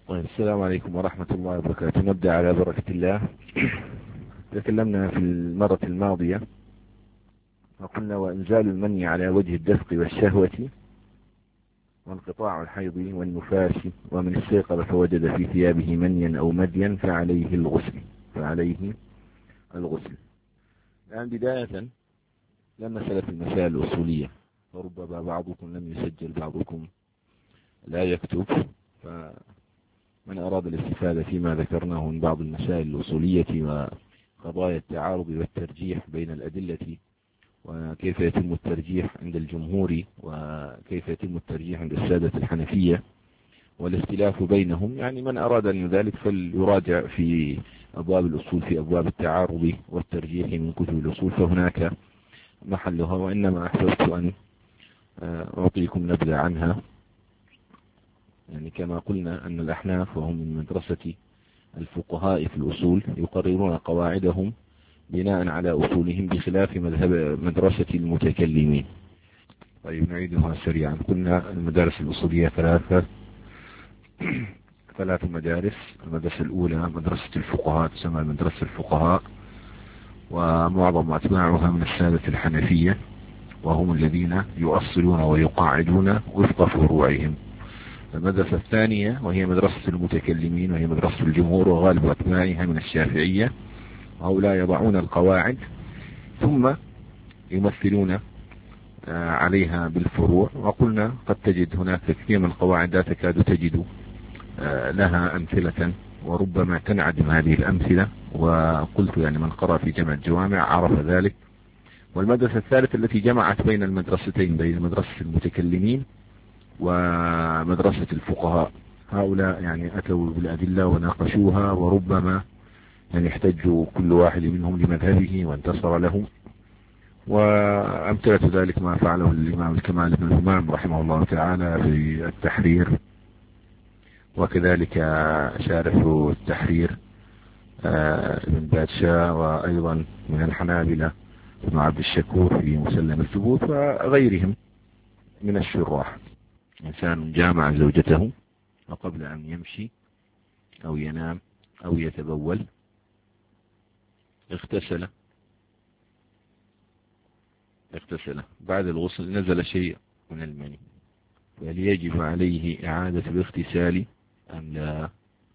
طيب، السلام عليكم ورحمة الله وبركاته. نبدأ على بركة الله. تكلمنا في المرة الماضية وقلنا: وإنزال المني على وجه الدفق والشهوة وانقطاع الحيض والنفاس، ومن استيقظ فوجد في ثيابه منيا أو مديا فعليه الغسل. الآن بداية لما سلف المسائل الأصولية، وربما بعضكم لم يسجل، بعضكم لا يكتب، فمن أراد الاستفادة فيما ذكرناه من بعض المسائل الأصولية وقضايا التعارض والترجيح بين الأدلة، وكيف يتم الترجيح عند الجمهور وكيف يتم الترجيح عند السادة الحنفية والاختلاف بينهم، يعني من أراد أن ذلك فليراجع في أبواب الأصول، في أبواب التعارض والترجيح من كتب الأصول، فهناك محلها. وإنما أحببت أن أعطيكم نبذة عنها. يعني كما قلنا أن الأحناف وهم من مدرسة الفقهاء في الأصول يقررون قواعدهم بناء على أصولهم بخلاف مدرسة المتكلمين. طيب، نعيدها سريعا. قلنا المدارس الأصولية ثلاث مدارس. المدرسة الأولى مدرسة الفقهاء، تسمى مدرسة الفقهاء، ومعظم أتباعها من السادة الحنفية، وهم الذين يؤصلون ويقاعدون وفق فروعهم. المدرسة الثانية وهي مدرسة المتكلمين، وهي مدرسة الجمهور وغالب أتباعها من الشافعية، وهؤلاء يضعون القواعد ثم يمثلون عليها بالفروع. وقلنا قد تجد هناك كثير من القواعد لا تكاد تجد لها أمثلة، وربما تنعدم هذه الأمثلة، وقلت يعني من قرأ في جمع الجوامع عرف ذلك. والمدرسة الثالثة التي جمعت بين المدرستين، بين مدرسة المتكلمين ومدرسة الفقهاء، هؤلاء يعني أتوا بالأدلة وناقشوها، وربما يعني احتجوا كل واحد منهم لمذهبه وانتصر له. وأمثلة ذلك ما فعله الإمام الكمال بن الإمام رحمه الله تعالى في التحرير، وكذلك شارح التحرير ابن بادشاه، وأيضا من الحنابلة ابن عبد الشكور في مسلم الثبوت، وغيرهم من الشراح. إنسان جامع زوجته وقبل أن يمشي أو ينام أو يتبول اغتسل، بعد الغسل نزل شيء من المني، هل يجب عليه إعادة الاغتسال أم لا؟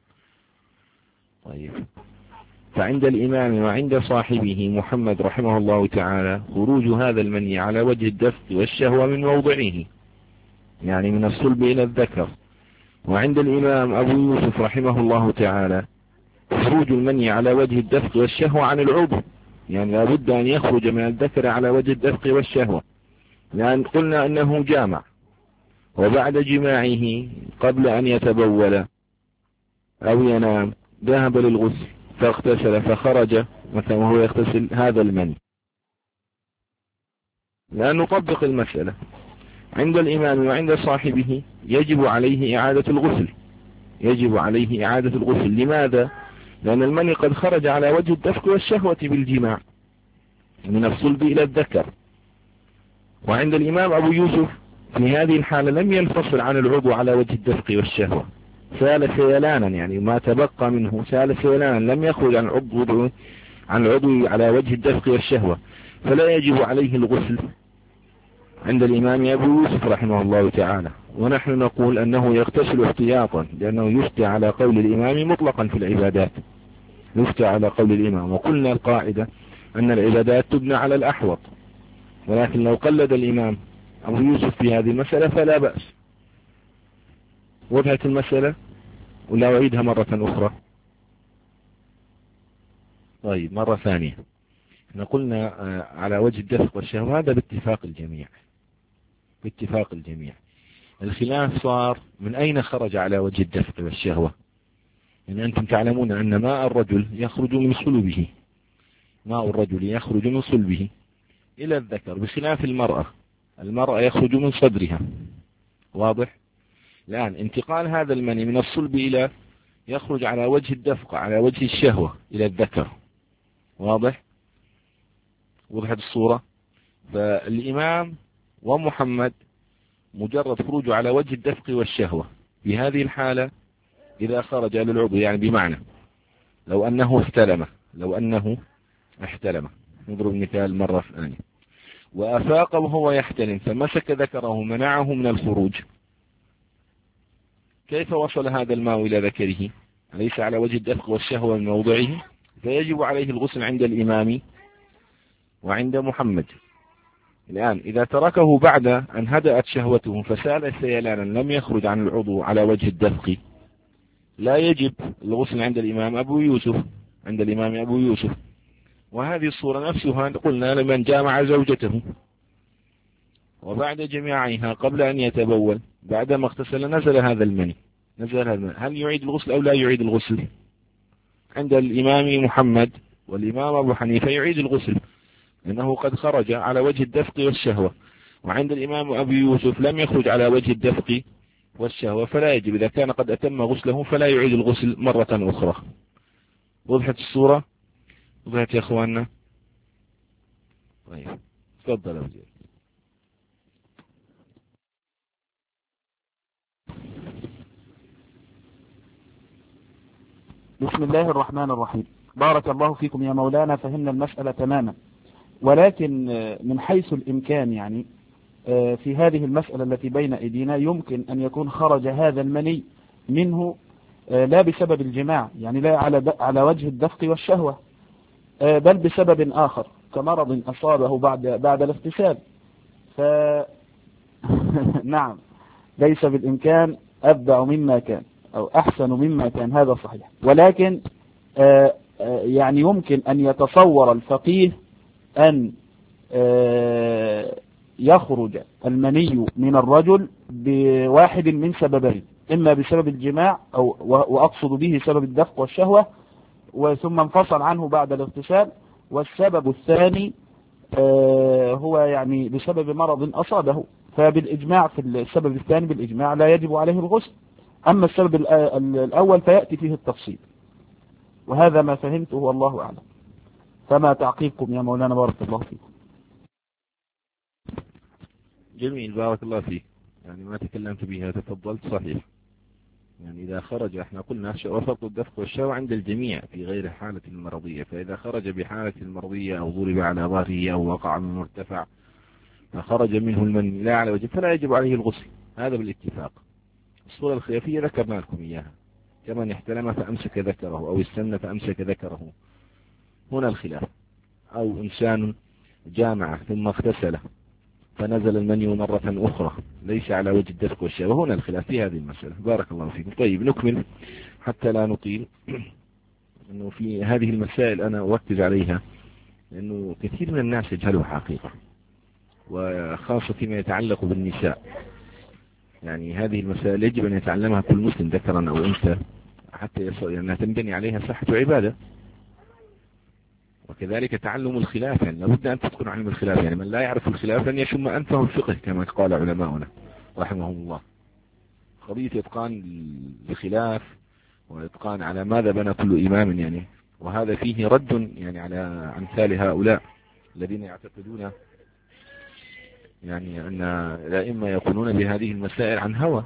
طيب، فعند الإمام وعند صاحبه محمد رحمه الله تعالى خروج هذا المني على وجه الدفق والشهوة من موضعه، يعني من الصلب إلى الذكر. وعند الإمام أبو يوسف رحمه الله تعالى خروج المني على وجه الدفق والشهوة عن العضو، يعني لابد أن يخرج من الذكر على وجه الدفق والشهوة، لأن قلنا أنه جامع، وبعد جماعه قبل أن يتبول أو ينام ذهب للغسل فاغتسل فخرج مثلا وهو يغتسل هذا المني. لأن نطبق المسألة عند الإمام وعند صاحبه يجب عليه إعادة الغسل. لماذا؟ لأن المني قد خرج على وجه الدفق والشهوة بالجماع من الصلب إلى الذكر. وعند الإمام أبو يوسف في هذه الحالة لم ينفصل عن العضو على وجه الدفق والشهوة، سال سيلانا، يعني ما تبقى منه سال سيلانا، لم يخرج عن العضو على وجه الدفق والشهوة، فلا يجب عليه الغسل عند الإمام أبو يوسف رحمه الله تعالى. ونحن نقول أنه يغتسل احتياطا، لأنه يفتى على قول الإمام مطلقا في العبادات، يفتى على قول الإمام. وقلنا القاعدة أن العبادات تبنى على الأحوط، ولكن لو قلد الإمام أبو يوسف في هذه المسألة فلا بأس. وضحت المسألة ولا أعيدها مرة أخرى؟ طيب، مرة ثانية. قلنا على وجه الدفق والشهوة، هذا باتفاق الجميع. الخلاف صار من أين خرج على وجه الدفق والشهوة. يعني أنتم تعلمون أن ماء الرجل يخرج من صلبه إلى الذكر، بخلاف المرأة يخرج من صدرها. واضح؟ الآن انتقال هذا المني من الصلب إلى يخرج على وجه الدفق على وجه الشهوة إلى الذكر. واضح؟ وضحت الصورة؟ فالإمام ومحمد مجرد خروجه على وجه الدفق والشهوة، في هذه الحالة إذا خرج للعضو، يعني بمعنى لو أنه احتلم، نضرب مثال مرة ثانية، وأفاق وهو يحتلم فمسك ذكره منعه من الخروج، كيف وصل هذا الماء إلى ذكره؟ أليس على وجه الدفق والشهوة من موضعه؟ فيجب عليه الغسل عند الإمام وعند محمد. الآن إذا تركه بعد أن هدأت شهوته فسال سيلانا لم يخرج عن العضو على وجه الدفق، لا يجب الغسل عند الإمام أبو يوسف. وهذه الصورة نفسها قلنا لمن جامع زوجته وبعد جماعها قبل أن يتبول بعدما اغتسل نزل هذا المني، هل يعيد الغسل أو لا يعيد الغسل؟ عند الإمام محمد والإمام أبو حنيفة يعيد الغسل لأنه قد خرج على وجه الدفق والشهوة، وعند الإمام أبي يوسف لم يخرج على وجه الدفق والشهوة فلا يجب، إذا كان قد أتم غسله فلا يعيد الغسل مرة أخرى. وضحت الصورة؟ وضحت يا أخواننا؟ طيب تفضل أبو زيد. بسم الله الرحمن الرحيم. بارك الله فيكم يا مولانا، فهمنا المسألة تماما، ولكن من حيث الإمكان يعني في هذه المسألة التي بين أيدينا يمكن أن يكون خرج هذا المني منه لا بسبب الجماع، يعني لا على وجه الدفق والشهوة، بل بسبب آخر كمرض أصابه بعد الاغتسال. نعم، ليس بالإمكان أبدع مما كان أو أحسن مما كان، هذا صحيح، ولكن يعني يمكن أن يتصور الفقيه أن يخرج المني من الرجل بواحد من سببين، إما بسبب الجماع وأقصد به سبب الدفق والشهوة وثم انفصل عنه بعد الاغتسال، والسبب الثاني هو يعني بسبب مرض أصابه، فبالإجماع في السبب الثاني بالإجماع لا يجب عليه الغسل. أما السبب الأول فيأتي فيه التفصيل، وهذا ما فهمته والله أعلم. فما تعقيبكم يا مولانا؟ بارك الله فيكم. جميل، بارك الله فيك. يعني ما تكلمت بها تفضلت صحيح. يعني إذا خرج، احنا قلنا وفرط الدفق والشهوة عند الجميع في غير حالة المرضية، فإذا خرج بحالة المرضية أو ضرب على ظهره أو وقع من مرتفع فخرج منه المني لا على وجه فلا يجب عليه الغسل، هذا بالاتفاق. الصورة الخلافية ذكرنا لكم إياها، كمن احتلم فأمسك ذكره أو استنى فأمسك ذكره، هنا الخلاف. أو إنسان جامع ثم اغتسل فنزل المني مرة أخرى ليس على وجه الدفق والشهوة، هنا الخلاف في هذه المسألة. بارك الله فيكم. طيب نكمل حتى لا نطيل. أنه في هذه المسائل أنا أركز عليها لأنه كثير من الناس يجهلوا حقيقة، وخاصة فيما يتعلق بالنساء. يعني هذه المسائل يجب أن يتعلمها كل مسلم ذكرا أو أنثى حتى يصل أنها تنبني عليها صحة عبادة. وكذلك تعلم الخلاف، يعني لابد أن تتقن علم الخلاف، يعني من لا يعرف الخلاف لن يشم أنفه الفقه كما قال علماؤنا رحمهم الله. قضية إتقان الخلاف وإتقان على ماذا بنى كل إمام، يعني وهذا فيه رد يعني على أمثال هؤلاء الذين يعتقدون يعني أن الأئمة يقولون بهذه المسائل عن هوى.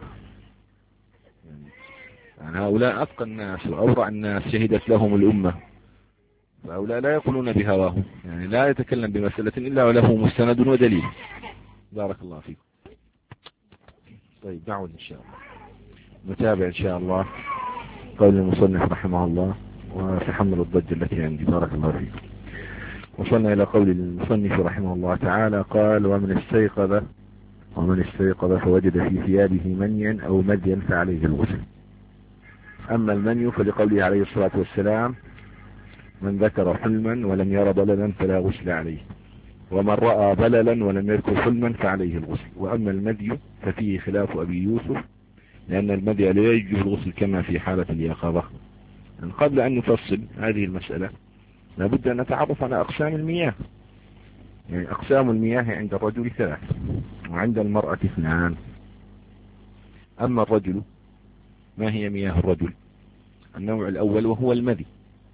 يعني هؤلاء أتقى الناس وأورع الناس شهدت لهم الأمة، فهؤلاء لا يقولون بهواهم، يعني لا يتكلم بمسألة إلا وله مستند ودليل. بارك الله فيكم. طيب نعود إن شاء الله نتابع إن شاء الله قول المصنف رحمه الله وتحمل الضجة التي عندي. بارك الله فيكم. وصلنا إلى قول المصنف رحمه الله تعالى قال: ومن استيقظ فوجد في ثيابه منيا أو مديا فعليه الغسل. أما المني فلقوله عليه الصلاة والسلام: من ذكر حلما ولم ير بللا فلا غسل عليه، ومن رأى بللا ولم يذكر حلما فعليه الغسل. وأما المدي ففيه خلاف أبي يوسف، لأن المدي لا يجب الغسل كما في حالة اليقظة. قبل أن نفصل هذه المسألة لابد أن نتعرف على أقسام المياه. يعني أقسام المياه عند الرجل 3 وعند المرأة 2. أما الرجل ما هي مياه الرجل؟ النوع الأول وهو المدي،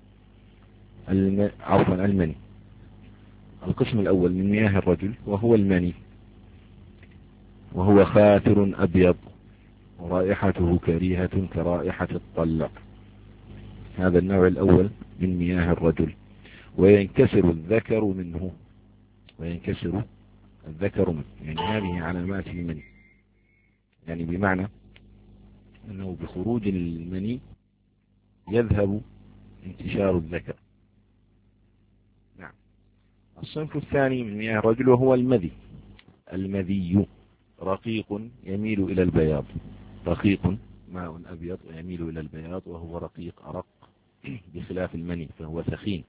المني. القسم الأول من مياه الرجل وهو المني، وهو خاتر أبيض ورائحته كريهة كرائحة الطلق. هذا النوع الأول من مياه الرجل. وينكسر الذكر منه، وينكسر الذكر منه، يعني هذه علامات المني، يعني بمعنى أنه بخروج المني يذهب انتشار الذكر. نعم. الصنف الثاني من مياه الرجل وهو المذي. المذي رقيق يميل إلى البياض، رقيق ماء أبيض يميل إلى البياض، وهو رقيق أرق بخلاف المني فهو ثخين.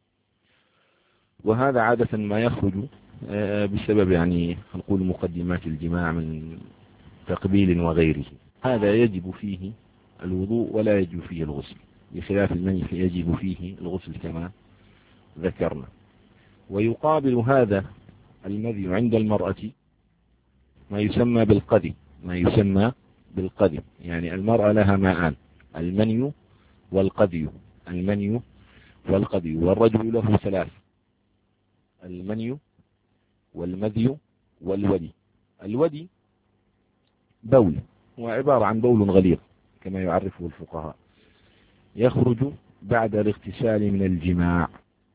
وهذا عادة ما يخرج بسبب يعني نقول مقدمات الجماع من تقبيل وغيره. هذا يجب فيه الوضوء ولا يجب فيه الغسل، بخلاف المني فيجب فيه الغسل كما ذكرنا. ويقابل هذا المذي عند المرأة ما يسمى بالقدي، ما يسمى بالقدي، يعني المرأة لها ماءان، المني والقدي، المني والقدي. والرجل له ثلاث: المني والمذي والودي. الودي بول، هو عبارة عن بول غليظ كما يعرفه الفقهاء، يخرج بعد الاغتسال من الجماع.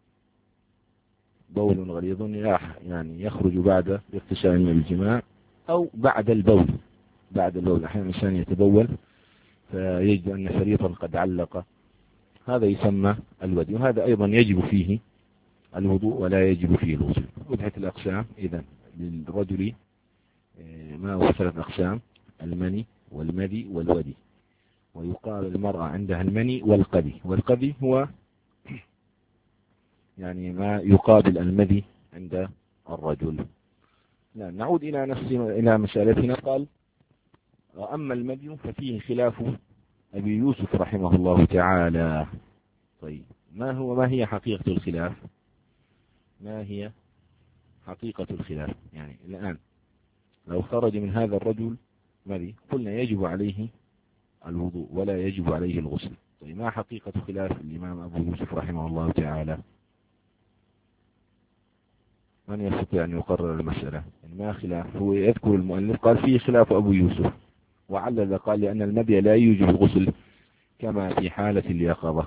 بول غليظ يعني يخرج بعد الاغتسال من الجماع أو بعد البول. بعد البول أحيانا الإنسان يتبول فيجد أن شريطا قد علق، هذا يسمى الودي. وهذا أيضا يجب فيه الوضوء ولا يجب فيه الغسل. وضحت الأقسام إذن للرجل ما هو 3 أقسام: المني والمذي والودي. ويقال المرأة عندها المني والقدي، والقدي هو يعني ما يقابل المذي عند الرجل. نعود إلى مسألتنا. قال: وأما المذي ففيه خلاف أبي يوسف رحمه الله تعالى. طيب، ما هي حقيقة الخلاف؟ ما هي حقيقة الخلاف؟ يعني الآن لو خرج من هذا الرجل مذي قلنا يجب عليه الوضوء ولا يجب عليه الغسل. طيب، ما حقيقة خلاف الإمام أبو يوسف رحمه الله تعالى؟ من يستطيع أن يقرر المسألة؟ يعني ما خلاف؟ هو يذكر المؤلف قال فيه خلاف أبو يوسف، وعلل قال لأن المذي لا يوجب الغسل كما في حالة اليقظة،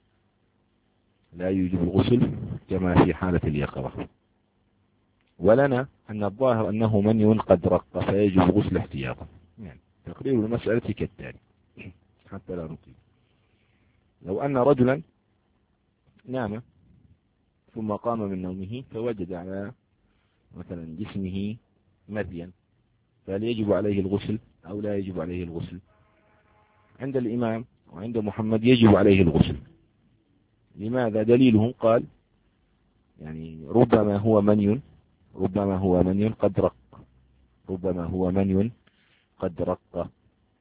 لا يوجب الغسل كما في حالة اليقظة. ولنا أن الظاهر أنه مني قد رق فيجب الغسل احتياطا. يعني تقرير المسألة كالتالي حتى لا نطيل. لو أن رجلا نام ثم قام من نومه فوجد على مثلا جسمه مذيا، فهل يجب عليه الغسل أو لا يجب عليه الغسل؟ عند الإمام وعند محمد يجب عليه الغسل. لماذا؟ دليلهم قال يعني ربما هو مني قد رق، ربما هو مني قد رق.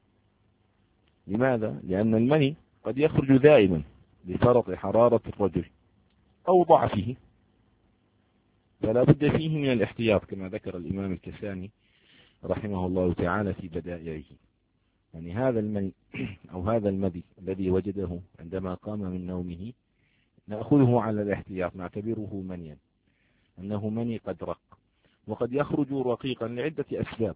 لماذا؟ لأن المني قد يخرج دائما لفرط حرارة الرجل أو ضعفه، فلا بد فيه من الاحتياط كما ذكر الإمام الكساني رحمه الله تعالى في بدائعه. يعني هذا المني أو هذا المذي الذي وجده عندما قام من نومه نأخذه على الاحتياط، نعتبره منيا، أنه مني قد رق. وقد يخرج رقيقا لعدة أسباب: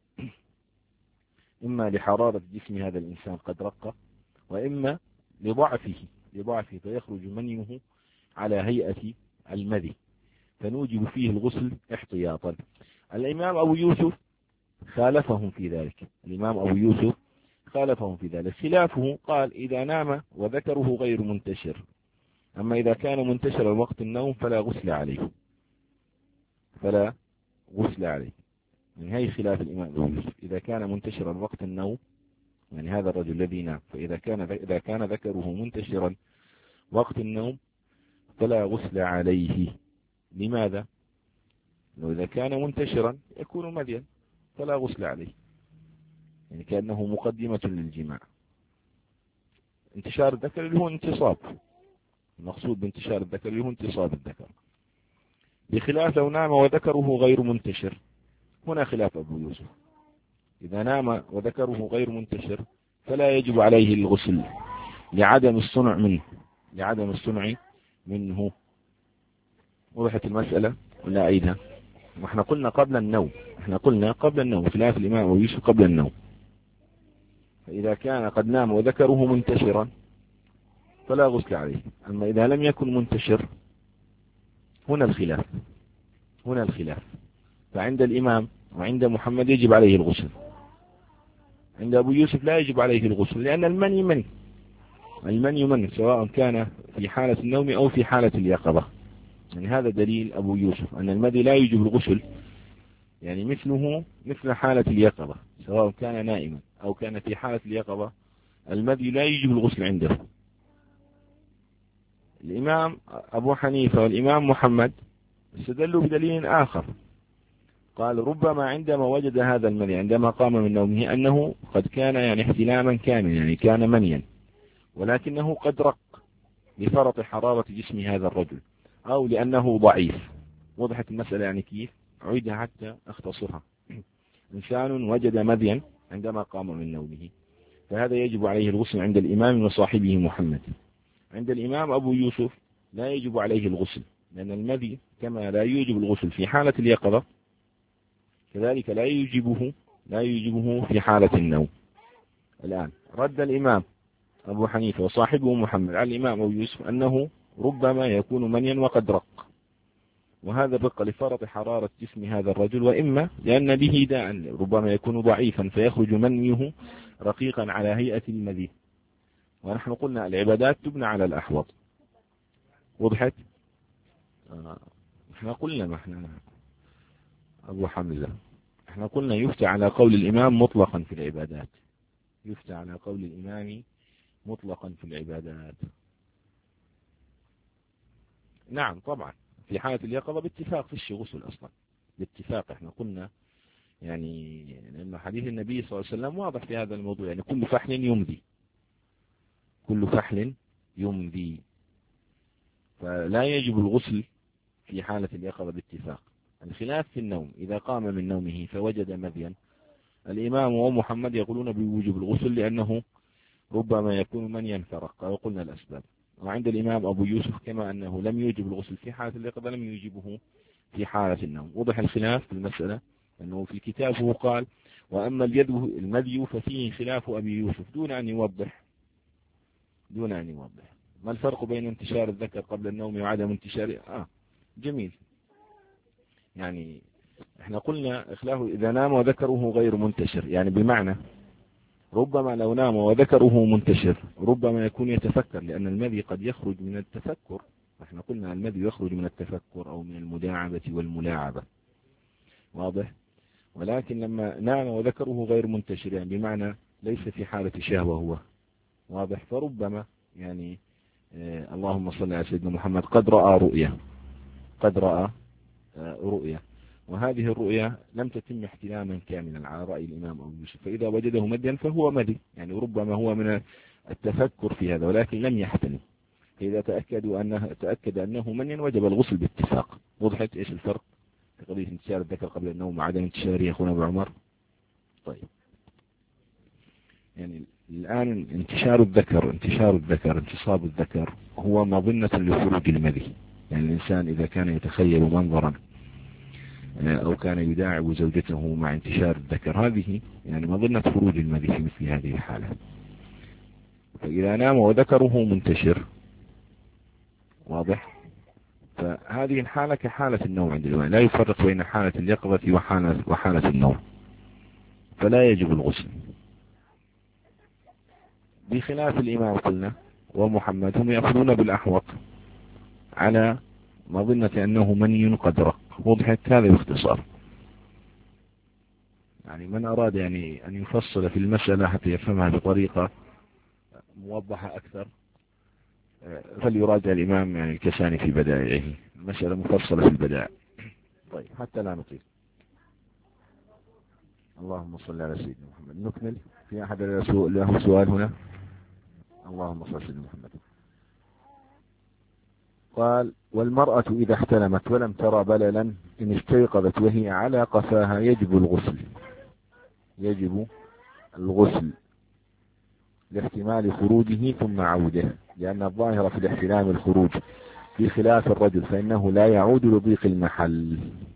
إما لحرارة جسم هذا الإنسان قد رق، وإما لضعفه فيخرج منيه على هيئة المذي، فنوجب فيه الغسل احتياطا. الإمام أبو يوسف خالفهم في ذلك، الإمام أبو يوسف خالفهم في ذلك. خلافه قال إذا نام وذكره غير منتشر، أما إذا كان منتشرا وقت النوم فلا غسل عليه، فلا غسل عليه. من هي خلاف الإمام أبو يوسف: إذا كان منتشرا وقت النوم، يعني هذا الرجل الذي نام، فإذا كان ذكره منتشرا وقت النوم فلا غسل عليه. لماذا؟ لو إذا كان منتشرا يكون مذيا فلا غسل عليه، يعني كأنه مقدمة للجماع. انتشار الذكر اللي هو انتصاب، المقصود بانتشار الذكر اللي هو انتصاب الذكر، بخلاف لو نام وذكره غير منتشر. هنا خلاف أبو يوسف: إذا نام وذكره غير منتشر فلا يجب عليه الغسل لعدم الصنع منه. وضحت المسألة ولا أعيدها؟ وإحنا قلنا قبل النوم، خلاف الإمام أبو يوسف قبل النوم. فإذا كان قد نام وذكره منتشرا فلا غسل عليه. أما إذا لم يكن منتشر هنا الخلاف. فعند الإمام وعند محمد يجب عليه الغسل، عند أبو يوسف لا يجب عليه الغسل، لأن المني مني سواء كان في حالة النوم أو في حالة اليقظة. يعني هذا دليل أبو يوسف أن المني لا يجب الغسل، يعني مثل حالة اليقظة، سواء كان نائما أو كان في حالة اليقظة المني لا يجب الغسل عنده. الإمام أبو حنيفة والإمام محمد استدلوا بدليل آخر، قال ربما عندما وجد هذا المني عندما قام من نومه أنه قد كان يعني احتلاما كاملا، يعني كان منيا، ولكنه قد رق لفرط حرارة جسم هذا الرجل أو لأنه ضعيف. وضحت المسألة يعني كيف؟ أعيدها حتى أختصرها. إنسان وجد مذيا عندما قام من نومه، فهذا يجب عليه الغسل عند الإمام وصاحبه محمد. عند الإمام أبو يوسف لا يجب عليه الغسل، لأن المذي كما لا يوجب الغسل في حالة اليقظة كذلك لا يوجبه في حالة النوم. الآن رد الإمام أبو حنيفة وصاحبه محمد على الإمام أبو يوسف أنه ربما يكون منيا وقد رق، وهذا الرق لفرط حرارة جسم هذا الرجل، وإما لأن به داء، ربما يكون ضعيفا فيخرج منيه رقيقا على هيئة المذي. ونحن قلنا العبادات تبنى على الأحوط. وضحت؟ احنا قلنا ما احنا أبو حمزة، احنا قلنا يفتى على قول الإمام مطلقا في العبادات، يفتى على قول الإمام مطلقا في العبادات. نعم طبعا في حالة اليقظة باتفاق في غسل أصلا، باتفاق. احنا قلنا يعني لأن حديث النبي صلى الله عليه وسلم واضح في هذا الموضوع، يعني كل فحل يمذي، فلا يجب الغسل في حالة اليقظة باتفاق. الخلاف في النوم، إذا قام من نومه فوجد مذيا، الإمام ومحمد يقولون بوجوب الغسل لأنه ربما يكون منيا فرق، وقلنا الأسباب. وعند الإمام أبو يوسف كما أنه لم يوجب الغسل في حالة اليقظة لم يوجبه في حالة النوم. وضح الخلاف في المسألة، أنه في كتابه قال وأما المذي ففيه خلاف أبي يوسف دون أن يوضح ما الفرق بين انتشار الذكر قبل النوم وعدم انتشاره. جميل. يعني احنا قلنا إخلافه إذا نام وذكره غير منتشر، يعني بمعنى ربما لو نام وذكره منتشر ربما يكون يتفكر، لأن المذي قد يخرج من التفكر. احنا قلنا المذي يخرج من التفكر أو من المداعبة والملاعبة، واضح. ولكن لما نام وذكره غير منتشر يعني بمعنى ليس في حالة شهوة هو، واضح. فربما يعني اللهم صل على سيدنا محمد قد رأى رؤيا، وهذه الرؤيا لم تتم احتلاما كاملا على رأي الإمام أبو يوسف، فإذا وجده مديا فهو مدي، يعني ربما هو من التفكر في هذا ولكن لم يحتلم. فإذا تأكد أنه منيا وجب الغسل باتفاق. وضحت إيش الفرق في قضية انتشار الذكر قبل النوم وعدم انتشاره يا أخونا أبو عمر؟ طيب، يعني الآن انتصاب الذكر هو مظنة لخروج المذي. يعني الإنسان إذا كان يتخيل منظرا أو كان يداعب زوجته مع انتشار الذكر، هذه يعني مظنة خروج المذي في مثل هذه الحالة. فإذا نام وذكره منتشر، واضح، فهذه الحالة كحالة النوم عند العلماء، لا يفرق بين حالة اليقظة وحالة النوم، فلا يجب الغسل. بخلاف الإمام قلنا ومحمد هم يأخذون بالأحوط على مظنة أنه مني قد رق. وضحت هذا باختصار. يعني من أراد يعني أن يفصل في المسألة حتى يفهمها بطريقة موضحة أكثر فليراجع الإمام يعني الكساني في بدائعه، المسألة مفصلة في البدائع. طيب حتى لا نطيل. اللهم صل على سيدنا محمد. نكمل. في أحد له سؤال هنا؟ اللهم صل على سيدنا محمد. قال والمرأة إذا احتلمت ولم ترى بللا إن استيقظت وهي على قفاها يجب الغسل لاحتمال خروجه ثم عوده، لأن الظاهر في الاحتلام الخروج، بخلاف الرجل فإنه لا يعود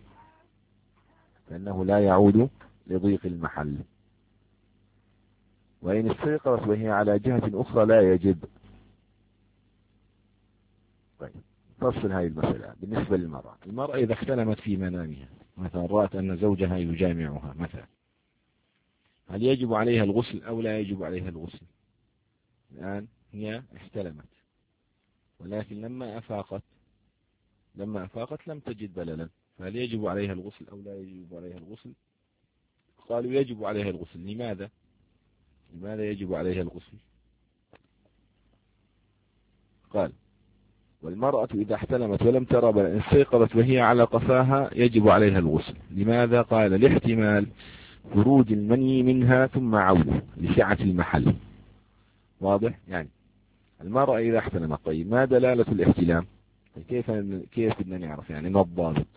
لضيق المحل. وإن استيقظت وهي على جهة أخرى لا يجب. طيب فصل هذه المسألة. بالنسبة للمرأة، المرأة إذا احتلمت في منامها مثلا رأت أن زوجها يجامعها مثلا، هل يجب عليها الغسل أو لا يجب عليها الغسل؟ الآن هي احتلمت، ولكن لما أفاقت لم تجد بللا، فهل يجب عليها الغسل أو لا يجب عليها الغسل؟ قالوا يجب عليها الغسل. لماذا يجب عليها الغسل؟ قال والمرأة إذا احتلمت ولم ترى بللا استيقظت وهي على قفاها يجب عليها الغسل. لماذا؟ قال لاحتمال خروج المني منها ثم عوده لسعة المحل. واضح؟ يعني المرأة إذا احتلمت، طيب ما دلالة الاحتلام؟ كيف بدنا نعرف؟ يعني ما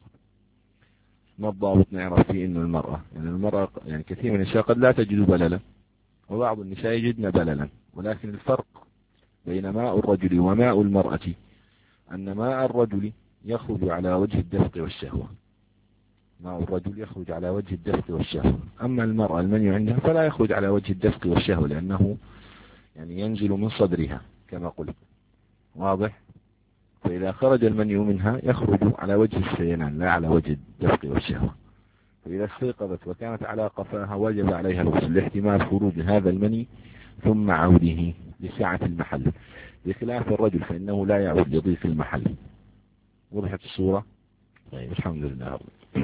الضابط نعرف فيه إنه المرأة يعني كثير من النساء قد لا تجد بللا، وبعض النساء يجدن بللا، ولكن الفرق بين ماء الرجل وماء المرأة أن ماء الرجل يخرج على وجه الدفق والشهوة. ماء الرجل يخرج على وجه الدفق والشهوة، أما المرأة المني عندها فلا يخرج على وجه الدفق والشهوة، لأنه يعني ينزل من صدرها كما قلت. واضح؟ فإذا خرج المني منها يخرج على وجه السيلان لا على وجه الدفق والشهوة. فإذا استيقظت وكانت على قفاها وجب عليها الغسل لاحتمال خروج هذا المني ثم عوده لسعة المحل، بخلاف الرجل فإنه لا يعود لضيق المحل. وضحت الصورة؟ طيب الحمد لله.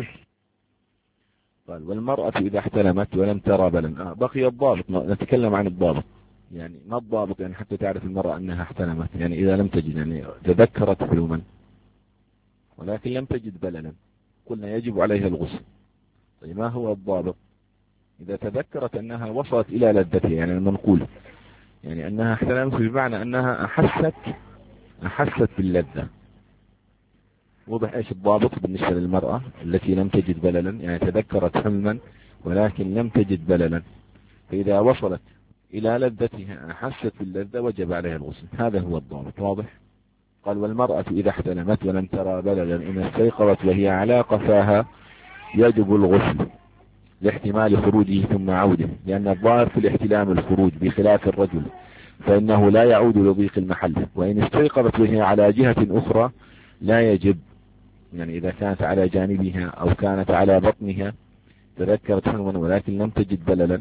قال والمرأة إذا احتلمت ولم ترى بللا. بقي الضابط، نتكلم عن الضابط. يعني ما الضابط؟ يعني حتى تعرف المرأة أنها احتلمت، يعني إذا لم تجد، يعني تذكرت حلما ولكن لم تجد بللا، قلنا يجب عليها الغسل. طيب ما هو الضابط؟ إذا تذكرت أنها وصلت إلى لذتها، يعني المنقول، يعني أنها احتلمت بمعنى أنها أحست باللذة. وضح إيش الضابط بالنسبة للمرأة التي لم تجد بللا؟ يعني تذكرت حلما ولكن لم تجد بللا، فإذا وصلت إلى لذتها أحست باللذة وجب عليها الغسل. هذا هو الضابط. واضح؟ قال والمرأة إذا احتلمت ولم ترى بللا إن استيقظت وهي على قفاها يجب الغسل لاحتمال خروجه ثم عوده، لأن الظاهر في الاحتلام الخروج بخلاف الرجل فإنه لا يعود لضيق المحل. وإن استيقظت وهي على جهة أخرى لا يجب، يعني إذا كانت على جانبها أو كانت على بطنها تذكرت حلما ولكن لم تجد بللا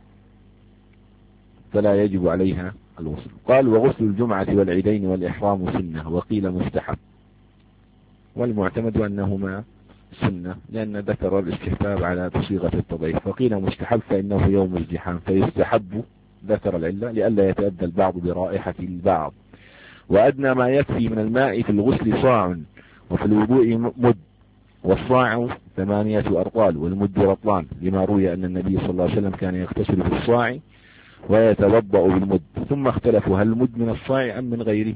فلا يجب عليها الغسل. قال وغسل الجمعة والعيدين والإحرام سنة، وقيل مستحب، والمعتمد أنهما سنة لأن ذكر الاستحباب على بصيغة التضعيف، فقيل مستحب فإنه يوم الزحام فيستحب، ذكر العلة لئلا يتأذى البعض برائحة البعض. وأدنى ما يكفي من الماء في الغسل صاع، وفي الوضوء مد، والصاع 8 أرطال والمد رطلان، لما روي أن النبي صلى الله عليه وسلم كان يغتسل في الصاع ويتوضأ بالمد. ثم اختلفوا هل المد من الصاع أم من غيره،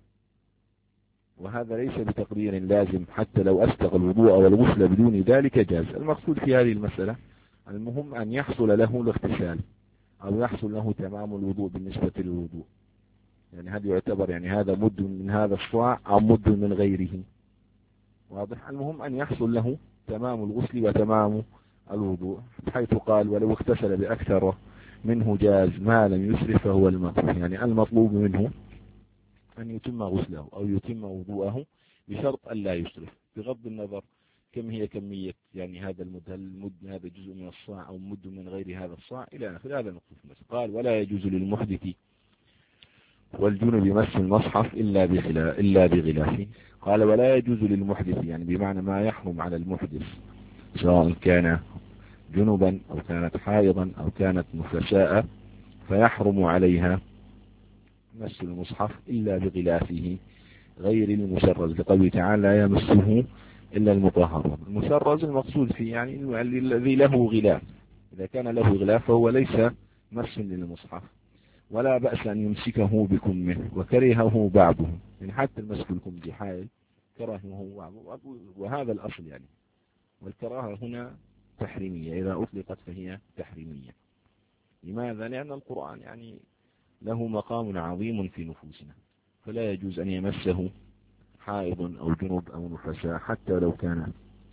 وهذا ليس بتقرير لازم، حتى لو أسبغ الوضوء والغسل بدون ذلك جاز. المقصود في هذه المسألة المهم أن يحصل له الاغتسال أو يحصل له تمام الوضوء بالنسبة للوضوء، يعني هذا يعتبر يعني هذا مد من هذا الصاع أو مد من غيره. واضح؟ المهم أن يحصل له تمام الغسل وتمام الوضوء، حيث قال ولو اغتسل بأكثر منه جاز ما لم يسرف فهو المطلوب، يعني المطلوب منه أن يتم غسله أو يتم وضوءه بشرط أن لا يسرف، بغض النظر كم هي كمية يعني هذا المد، هل المد هذا جزء من الصاع أو مد من غير هذا الصاع إلى آخر. هذا نقطة في المسألة. قال ولا يجوز للمحدث والجنب مس المصحف إلا بغلافه. قال ولا يجوز للمحدث، يعني بمعنى ما يحرم على المحدث سواء كان جنبا أو كانت حائضا أو كانت نفساء، فيحرم عليها مس المصحف إلا بغلافه غير المشرز، لقوله تعالى لا يمسه إلا المطهرون. المشرز المقصود فيه يعني الذي له غلاف، إذا كان له غلاف فهو ليس مس للمصحف، ولا بأس أن يمسكه بكمه، وكرهه بعضهم، يعني حتى المسك الكم بحائل كرهه بعضه، وهذا الأصل يعني. والكراهة هنا تحريمية، إذا أطلقت فهي تحريمية. لماذا؟ لأن القرآن يعني له مقام عظيم في نفوسنا، فلا يجوز أن يمسه حائض أو جنب أو نفساء حتى لو كان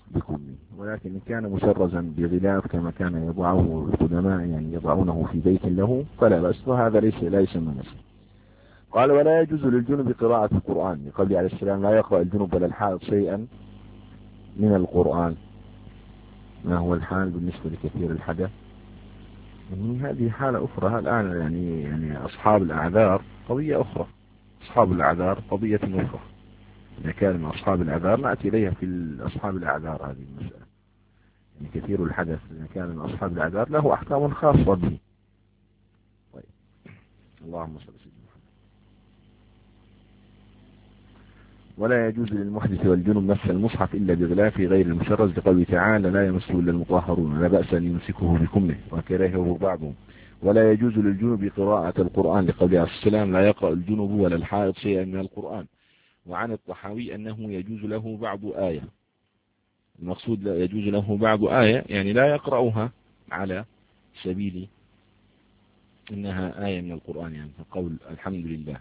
بكمه، ولكن إن كان مشرزا بغلاف كما كان يضعه القدماء يعني يضعونه في بيت له فلا بأس، وهذا لا يسمى نسخ. قال ولا يجوز للجنب قراءة القرآن، لقوله عليه السلام لا يقرأ الجنب ولا الحائض شيئا من القرآن. ما هو الحال بالنسبة لكثير الحدث؟ هذه حالة أخرى الآن، يعني أصحاب الأعذار قضية أخرى، أصحاب الأعذار قضية أخرى. إذا كان من أصحاب الأعذار نأتي إليها في أصحاب الأعذار هذه المسألة. يعني كثير الحدث إذا كان من أصحاب الأعذار له أحكام خاصة به. طيب اللهم صل وسلم. ولا يجوز للمحدث والجنب مس المصحف إلا بغلاف غير المشرز، لقوله تعالى لا يمسه إلا المطهرون لا بأس أن يمسكه بكمه وكرهه بعضهم. ولا يجوز للجنب قراءة القرآن، لقوله عليه السلام لا يقرأ الجنب ولا الحائض شيئا من القرآن. وعن الطحاوي أنه يجوز له بعض آية، المقصود لا يجوز له بعض آية يعني لا يقرأها على سبيل إنها آية من القرآن، يعني قول الحمد لله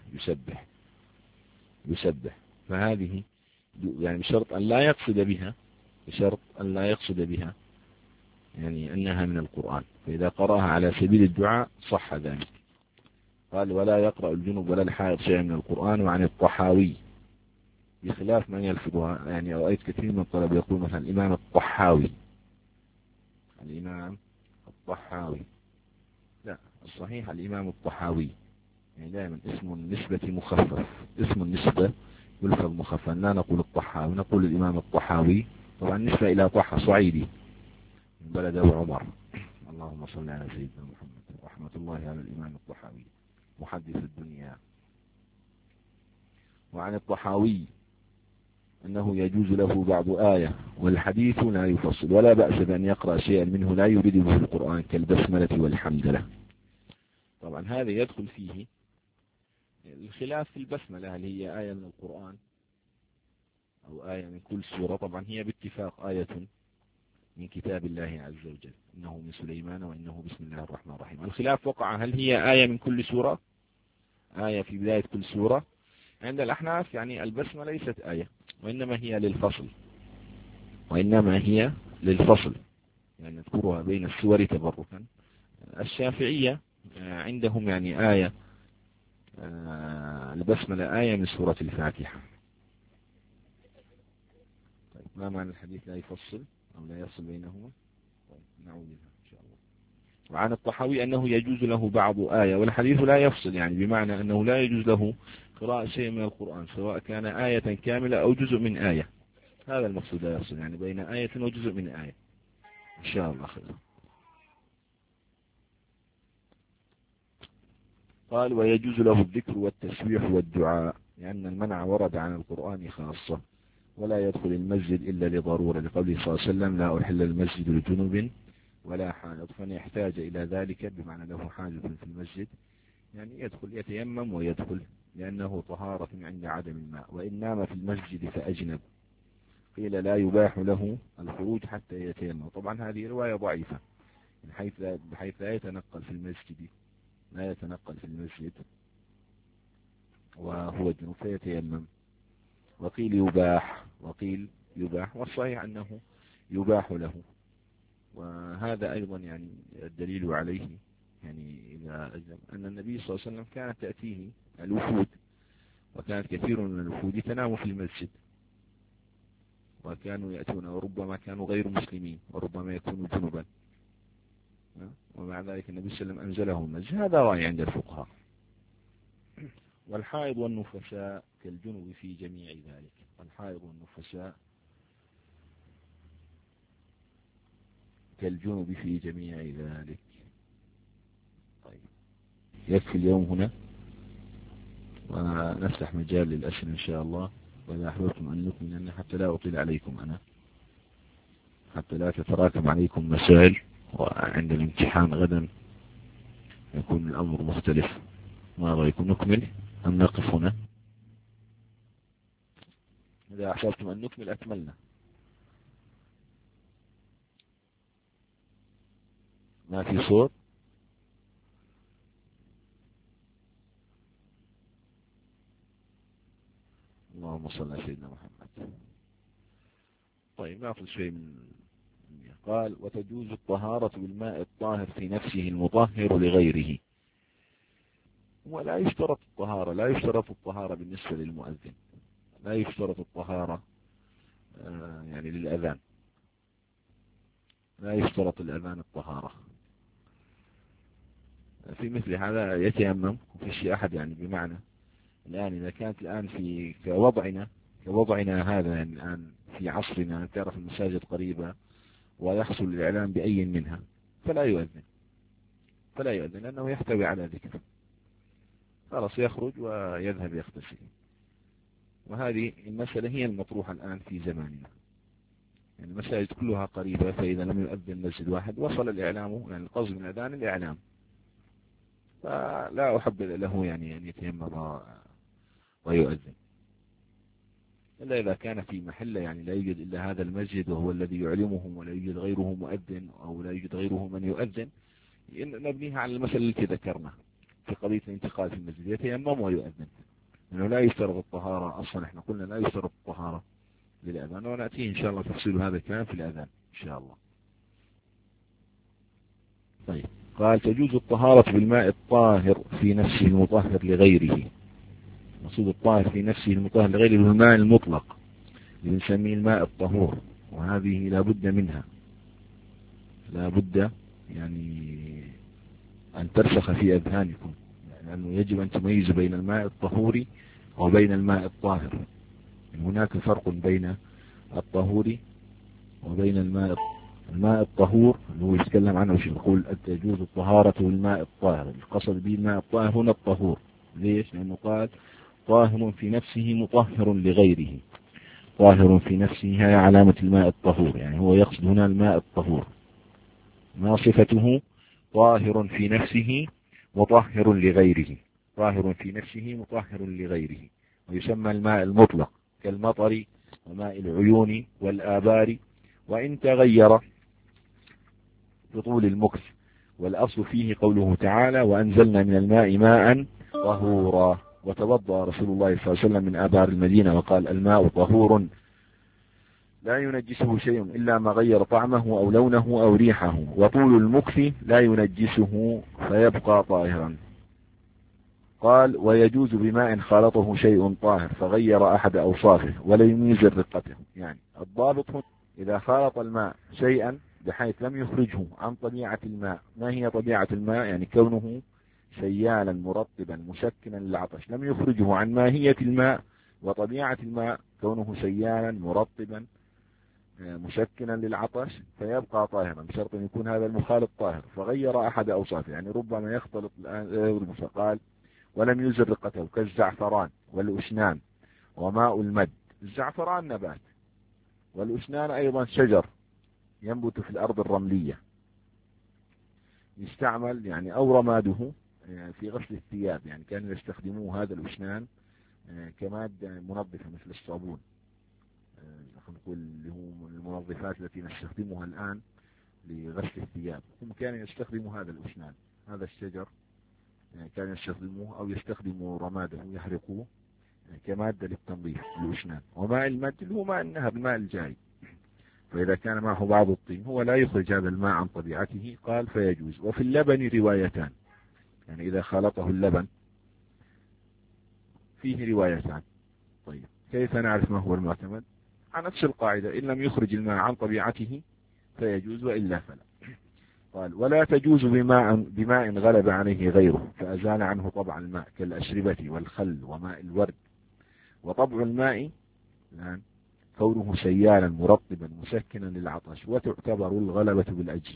يسبح، فهذه يعني بشرط أن لا يقصد بها يعني أنها من القرآن، فإذا قرأها على سبيل الدعاء صح ذلك. قال ولا يقرأ الجنب ولا الحائض شيئا من القرآن. وعن الطحاوي بخلاف من يلفظها، يعني رأيت كثير من الطلبة يقول مثلا الإمام الطحاوي، لا، الصحيح الإمام الطحاوي، يعني دائما اسم النسبة مخفف، اسم النسبة يلفظ مخفف، لا نقول الطحاوي، نقول الإمام الطحاوي. طبعا نسبة إلى طحا صعيدي من بلد أبو عمر. اللهم صل على سيدنا محمد. رحمة الله على الإمام الطحاوي محدث الدنيا. وعن الطحاوي أنه يجوز له بعض آية والحديث لا يفصل، ولا بأس بأن يقرأ شيئا منه لا يريد به القرآن كالبسملة والحمدلة. طبعا هذا يدخل فيه الخلاف في البسملة، هل هي آية من القرآن أو آية من كل سورة؟ طبعا هي باتفاق آية من كتاب الله عز وجل، إنه من سليمان وإنه بسم الله الرحمن الرحيم. الخلاف وقع هل هي آية من كل سورة، آية في بداية كل سورة. عند الأحناف يعني البسمة ليست آية، وإنما هي للفصل يعني نذكرها بين السور تبركا. الشافعية عندهم يعني آية البسملة آية من سورة الفاتحة. طيب ما معنى الحديث لا يفصل أو لا يفصل بينهما؟ طيب نعود لها إن شاء الله. وعن الطحاوي أنه يجوز له بعض آية والحديث لا يفصل، يعني بمعنى أنه لا يجوز له قراءة شيء من القرآن سواء كان آية كاملة أو جزء من آية. هذا المقصود لا يفصل، يعني بين آية وجزء من آية إن شاء الله خير. قال ويجوز له الذكر والتسبيح والدعاء، لأن المنع ورد عن القرآن خاصة. ولا يدخل المسجد إلا لضرورة، لقوله صلى الله عليه وسلم لا أحل المسجد لجنب ولا حائض، فمن يحتاج إلى ذلك بمعنى له حاجة في المسجد يعني يدخل يتيمم ويدخل، لأنه طهارة عند عدم الماء. وإن نام في المسجد فأجنب قيل لا يباح له الخروج حتى يتيمم. طبعا هذه رواية ضعيفة بحيث لا يتنقل في المسجد وهو جنوب فيتيمم. وقيل يباح والصحيح أنه يباح له. وهذا أيضا يعني الدليل عليه يعني إذا أجل أن النبي صلى الله عليه وسلم كانت تأتيه الوفود، وكانت كثير من الوفود تنام في المسجد، وكانوا يأتون وربما كانوا غير مسلمين وربما يكونوا جنبا، ومع ذلك النبي صلى الله عليه وسلم أنزله المسجد. هذا رأي عند الفقهاء. والحائض والنفساء كالجنب في جميع ذلك. الحائض والنفساء كالجنب في جميع ذلك. طيب يكفي اليوم هنا، ونفتح مجال للأسئلة إن شاء الله. وإذا أحببتم أن نكمل حتى لا أطيل عليكم حتى لا تتراكم عليكم مسائل، وعند الامتحان غدا يكون الأمر مختلف. ما رأيكم نكمل أم نقف هنا؟ إذا أحببتم أن نكمل أكملنا. ما في صوت؟ اللهم صل على سيدنا محمد. طيب نأخذ شيء من قال وتجوز الطهارة بالماء الطاهر في نفسه المطهر لغيره. ولا يشترط الطهارة، لا يشترط الطهارة بالنسبة للمؤذن، لا يشترط الطهارة يعني للأذان، لا يشترط الأذان الطهارة. في مثل هذا يتيمم وفي شيء أحد، يعني بمعنى الآن إذا كانت الآن في كوضعنا هذا، يعني الآن في عصرنا تعرف المساجد قريبة ويحصل الإعلام بأي منها، فلا يؤذن لأنه يحتوي على ذكر، خلاص يخرج ويذهب يغتسل. وهذه المسألة هي المطروحة الآن في زماننا، يعني المساجد كلها قريبة، فإذا لم يؤذن مسجد واحد وصل الإعلام، يعني القصد من الأذان الإعلام، فلا أحب له يعني أن يتيمم ويؤذن، إلا إذا كان في محلة يعني لا يوجد إلا هذا المسجد وهو الذي يعلمهم ولا يوجد غيره مؤذن أو لا يوجد غيره من يؤذن، نبنيها على المسألة التي ذكرنا في قضية الانتقال في المسجد، يتيمم ويؤذن، لأنه لا يشترط الطهارة أصلا، احنا قلنا لا يشترط الطهارة للأذان، ونأتيه إن شاء الله تفصيل هذا الكلام في الأذان إن شاء الله. طيب قال تجوز الطهارة بالماء الطاهر في نفسه المطهر لغيره. مقصود الطاهر في نفسه المطهر لغيره الماء المطلق اللي بنسميه الماء الطهور، وهذه لا بد منها، لا بد يعني أن ترسخ في أذهانكم، لأنه يجب أن تميزوا بين الماء الطهور وبين الماء الطاهر. هناك فرق بين الطهور وبين الماء الطهور اللي هو يتكلم عنه وش يقول تجوز الطهارة بالماء الطاهر، القصد به الماء الطاهر هنا الطهور. ليش؟ لأنه قال طاهر في نفسه مطهر لغيره، طاهر في نفسه هي علامة الماء الطهور، يعني هو يقصد هنا الماء الطهور، ما صفته طاهر في نفسه مطهر لغيره، طاهر في نفسه مطهر لغيره. ويسمى الماء المطلق كالمطر وماء العيون والآبار، وإن تغير بطول المكث، والأصل فيه قوله تعالى وأنزلنا من الماء ماء طهورا. وتوضأ رسول الله صلى الله عليه وسلم من آبار المدينة وقال الماء طهور لا ينجسه شيء إلا ما غير طعمه أو لونه أو ريحه، وطول المكث لا ينجسه فيبقى طاهرا. قال ويجوز بماء خالطه شيء طاهر فغير أحد أوصافه ولا يميز رقته، يعني الضابط إذا خالط الماء شيئا بحيث لم يخرجه عن طبيعة الماء. ما هي طبيعة الماء؟ يعني كونه سيالا مرطبا مسكنا للعطش، لم يخرجه عن ماهية الماء، وطبيعة الماء كونه سيالا مرطبا مسكنا للعطش فيبقى طاهرا بشرط أن يكون هذا المخالط طاهر. فغير أحد أوصافه، يعني ربما يختلط الآن قال ولم يزر رقته كالزعفران والأشنان وماء المد. الزعفران نبات، والأشنان أيضا شجر ينبت في الأرض الرملية، يستعمل يعني أو رماده في غسل الثياب، يعني كانوا يستخدموه هذا الأشنان كمادة منظفة مثل الصابون، نقول اللي هو المنظفات التي نستخدمها الآن لغسل الثياب، هم كانوا يستخدموا هذا الأشنان، هذا الشجر كانوا يستخدموه أو يستخدموا رماده يحرقوه كمادة للتنظيف الأشنان. وماء المد اللي هو ماء النهر، الماء الجاري، فإذا كان معه بعض الطين هو لا يخرج هذا الماء عن طبيعته قال فيجوز. وفي اللبن روايتان، يعني إذا خلطه اللبن فيه روايتان. طيب كيف نعرف ما هو المعتمد؟ عن نفس القاعدة، إن لم يخرج الماء عن طبيعته فيجوز وإلا فلا. قال ولا تجوز بماء غلب عليه غيره فأزال عنه طبع الماء كالأشربة والخل وماء الورد. وطبع الماء الآن كونه سيالا مرطبا مسكنا للعطش، وتعتبر الغلبة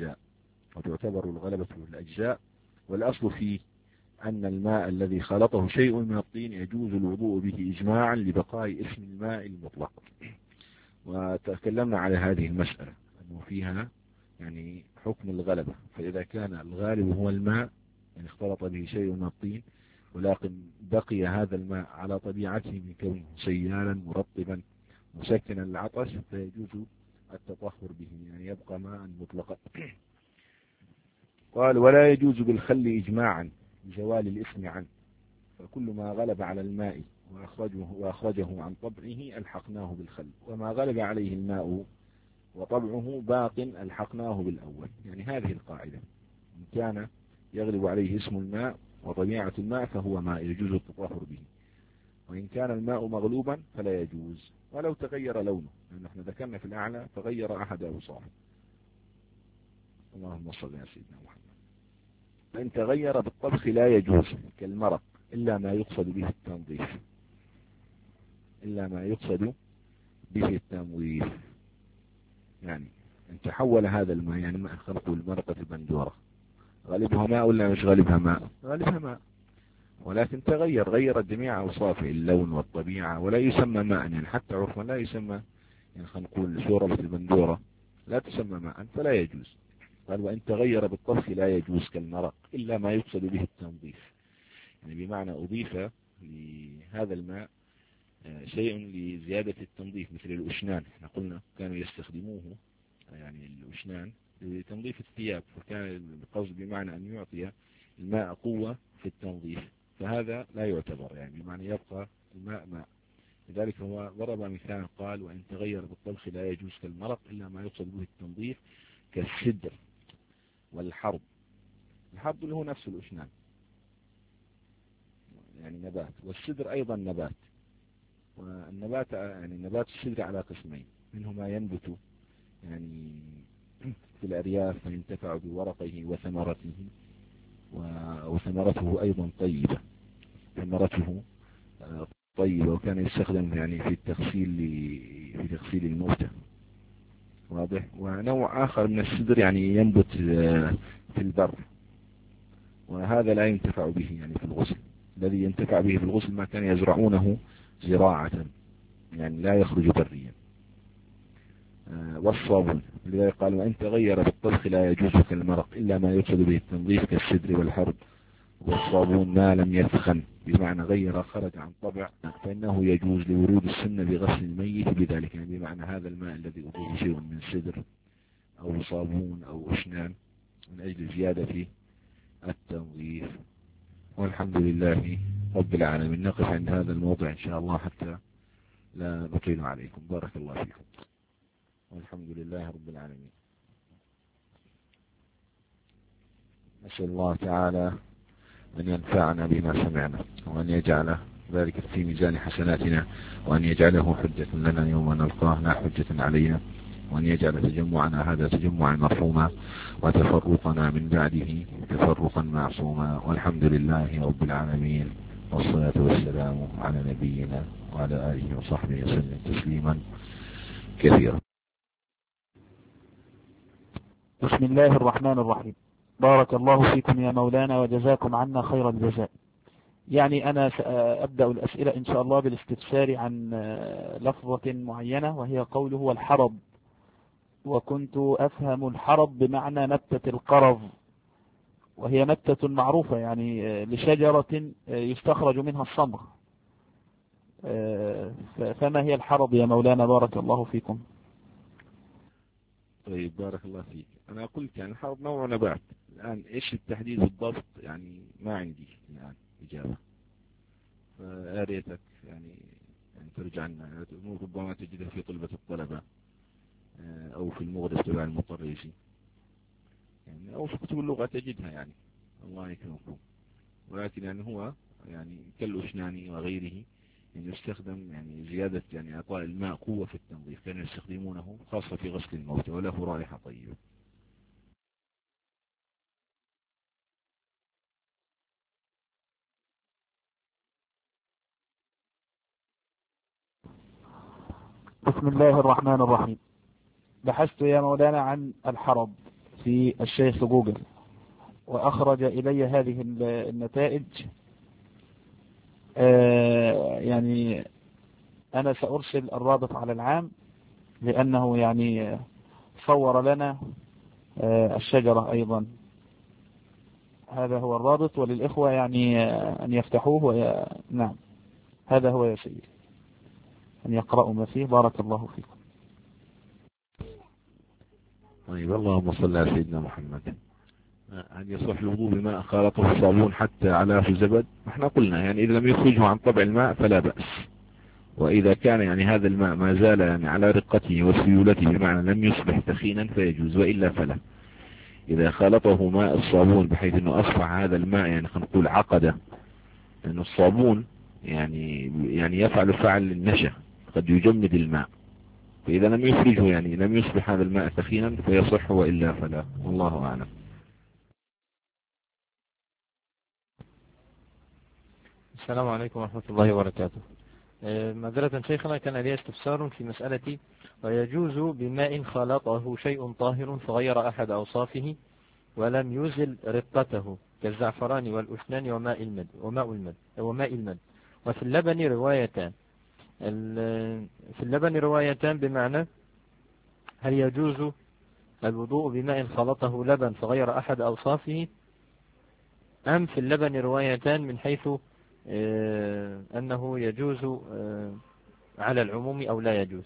بالأجزاء، والأصل فيه أن الماء الذي خلطه شيء من الطين يجوز الوضوء به إجماعا لبقاء اسم الماء المطلق. وتكلمنا على هذه المسألة أنه فيها يعني حكم الغلبة، فإذا كان الغالب هو الماء يعني اختلط به شيء من الطين ولكن بقي هذا الماء على طبيعته من كونه سيالا مرطبا مسكنا للعطش فيجوز التطهر به، يعني يبقى ماء مطلقا. قال ولا يجوز بالخل إجماعا لزوال الإثم عنه، فكل ما غلب على الماء وأخرجه عن طبعه ألحقناه بالخل، وما غلب عليه الماء وطبعه باق ألحقناه بالأول. يعني هذه القاعدة: إن كان يغلب عليه اسم الماء وطبيعة الماء فهو ماء يجوز التطهر به، وإن كان الماء مغلوبا فلا يجوز ولو تغير لونه، لأن احنا ذكرنا في الأعلى تغير أحد أوصافه. اللهم صل على سيدنا محمد. فإن تغير بالطبخ لا يجوز كالمرق إلا ما يقصد به التنظيف، إلا ما يقصد به التنظيف. يعني ان تحول هذا الماء، يعني ما خلقوا المرقة البندورة، غالبها ماء ولا مش غالبها ماء؟ غالبها ماء، ولكن غيرت جميع أوصافه، اللون والطبيعة، ولا يسمى ماء. يعني حتى عرفا لا يسمى، يعني خلينا نقول شوربة البندورة لا تسمى ماء فلا يجوز. قال وإن تغير بالطبخ لا يجوز كالمرق إلا ما يقصد به التنظيف، يعني بمعنى أضيف لهذا الماء شيء لزيادة التنظيف، مثل الأشنان. احنا قلنا كانوا يستخدموه، يعني الأشنان لتنظيف الثياب، فكان القصد بمعنى أن يعطي الماء قوة في التنظيف، فهذا لا يعتبر، يعني بمعنى يبقى الماء ماء. لذلك هو ضرب مثال قال وإن تغير بالطبخ لا يجوز كالمرق إلا ما يقصد به التنظيف كالسدر والحرب. الحرب اللي هو نفس الأشنان، يعني نبات، والسدر أيضا نبات. والنبات يعني نبات السدر على قسمين: منه ما ينبت يعني في الأرياف فينتفع بورقه وثمرته، وثمرته أيضا طيبة، ثمرته طيبة، وكان يستخدم يعني في تغسيل الموتى، واضح. ونوع آخر من السدر يعني ينبت في البر، وهذا لا ينتفع به يعني في الغسل. الذي ينتفع به في الغسل ما كان يزرعونه زراعة، يعني لا يخرج بريا. والصابون، لذلك قال وإن تغير بالطبخ لا يجوز كالمرق إلا ما يقصد به التنظيف كالسدر والحرب. والصابون ما لم يثخن، بمعنى غير خرج عن طبع، فإنه يجوز لورود السنة بغسل الميت بذلك، يعني بمعنى هذا الماء الذي أضيف شيء من سدر أو صابون أو أشنان من أجل زيادة التنظيف. والحمد لله رب العالمين. نقف عند هذا الموضع إن شاء الله حتى لا نطيل عليكم. بارك الله فيكم، والحمد لله رب العالمين. نسأل الله تعالى أن ينفعنا بما سمعنا، وأن يجعل ذلك في ميزان حسناتنا، وأن يجعله حجة لنا يوم نلقاه لا حجة علينا، وأن يجعل تجمعنا هذا تجمعا مرحوما، وتفرقنا من بعده تفرقا معصوما. والحمد لله رب العالمين، والصلاة والسلام على نبينا وعلى آله وصحبه وسلم تسليما كثيرا. بسم الله الرحمن الرحيم. بارك الله فيكم يا مولانا وجزاكم عنا خير الجزاء. يعني أنا سأبدأ الأسئلة إن شاء الله بالاستفسار عن لفظة معينة، وهي قوله والحرب، وكنت أفهم الحرب بمعنى نبتة القرض، وهي نبتة معروفة يعني لشجرة يستخرج منها الصمغ. فما هي الحرب يا مولانا بارك الله فيكم؟ طيب بارك الله فيك. أنا قلت يعني الحرب نوع نبات. الآن إيش التحديد بالضبط يعني ما عندي الآن إجابة، فأريتك يعني ترجع لنا. ربما تجدها في طلبة الطلبة أو في المغرب تبع المطريسي، يعني أو في كتب اللغة تجدها، يعني الله يكرمكم. ولكن يعني هو يعني كالأشناني وغيره يعني يستخدم يعني زيادة يعني إعطاء الماء قوة في التنظيف، كانوا يستخدمونه خاصة في غسل الموتى، وله رائحة طيبة. بسم الله الرحمن الرحيم. بحثت يا مولانا عن الحرب في الشيخ جوجل، وأخرج إلي هذه النتائج. يعني أنا سأرسل الرابط على العام، لأنه يعني صور لنا الشجرة أيضا. هذا هو الرابط، وللإخوة يعني أن يفتحوه نعم هذا هو يا سيدي، أن يقرأوا ما فيه. بارك الله فيكم. طيب اللهم صل على سيدنا محمد. أن يصح الوضوء بماء خالطه الصابون حتى علاه الزبد. احنا قلنا يعني إذا لم يخرجه عن طبع الماء فلا بأس، وإذا كان يعني هذا الماء ما زال يعني على رقته وسيولته بمعنى لم يصبح ثخينا فيجوز، وإلا فلا. إذا خلطه ماء الصابون بحيث أنه أصبح هذا الماء يعني خلينا نقول عقدة، لأن الصابون يعني يفعل فعل النشا، قد يجمد الماء، فإذا لم يخرجه يعني لم يصبح هذا الماء ثخينا فيصح، وإلا فلا، والله أعلم. السلام عليكم ورحمة الله وبركاته. معذرة شيخنا، كان لي استفسار في مسألة ويجوز بماء خلطه شيء طاهر فغير أحد أوصافه ولم يزل رقته كالزعفران والأشنان وماء المد. وفي اللبن روايتان، في اللبن روايتان بمعنى هل يجوز الوضوء بماء خلطه لبن فغير أحد أوصافه، أم في اللبن روايتان من حيث أنه يجوز على العموم أو لا يجوز؟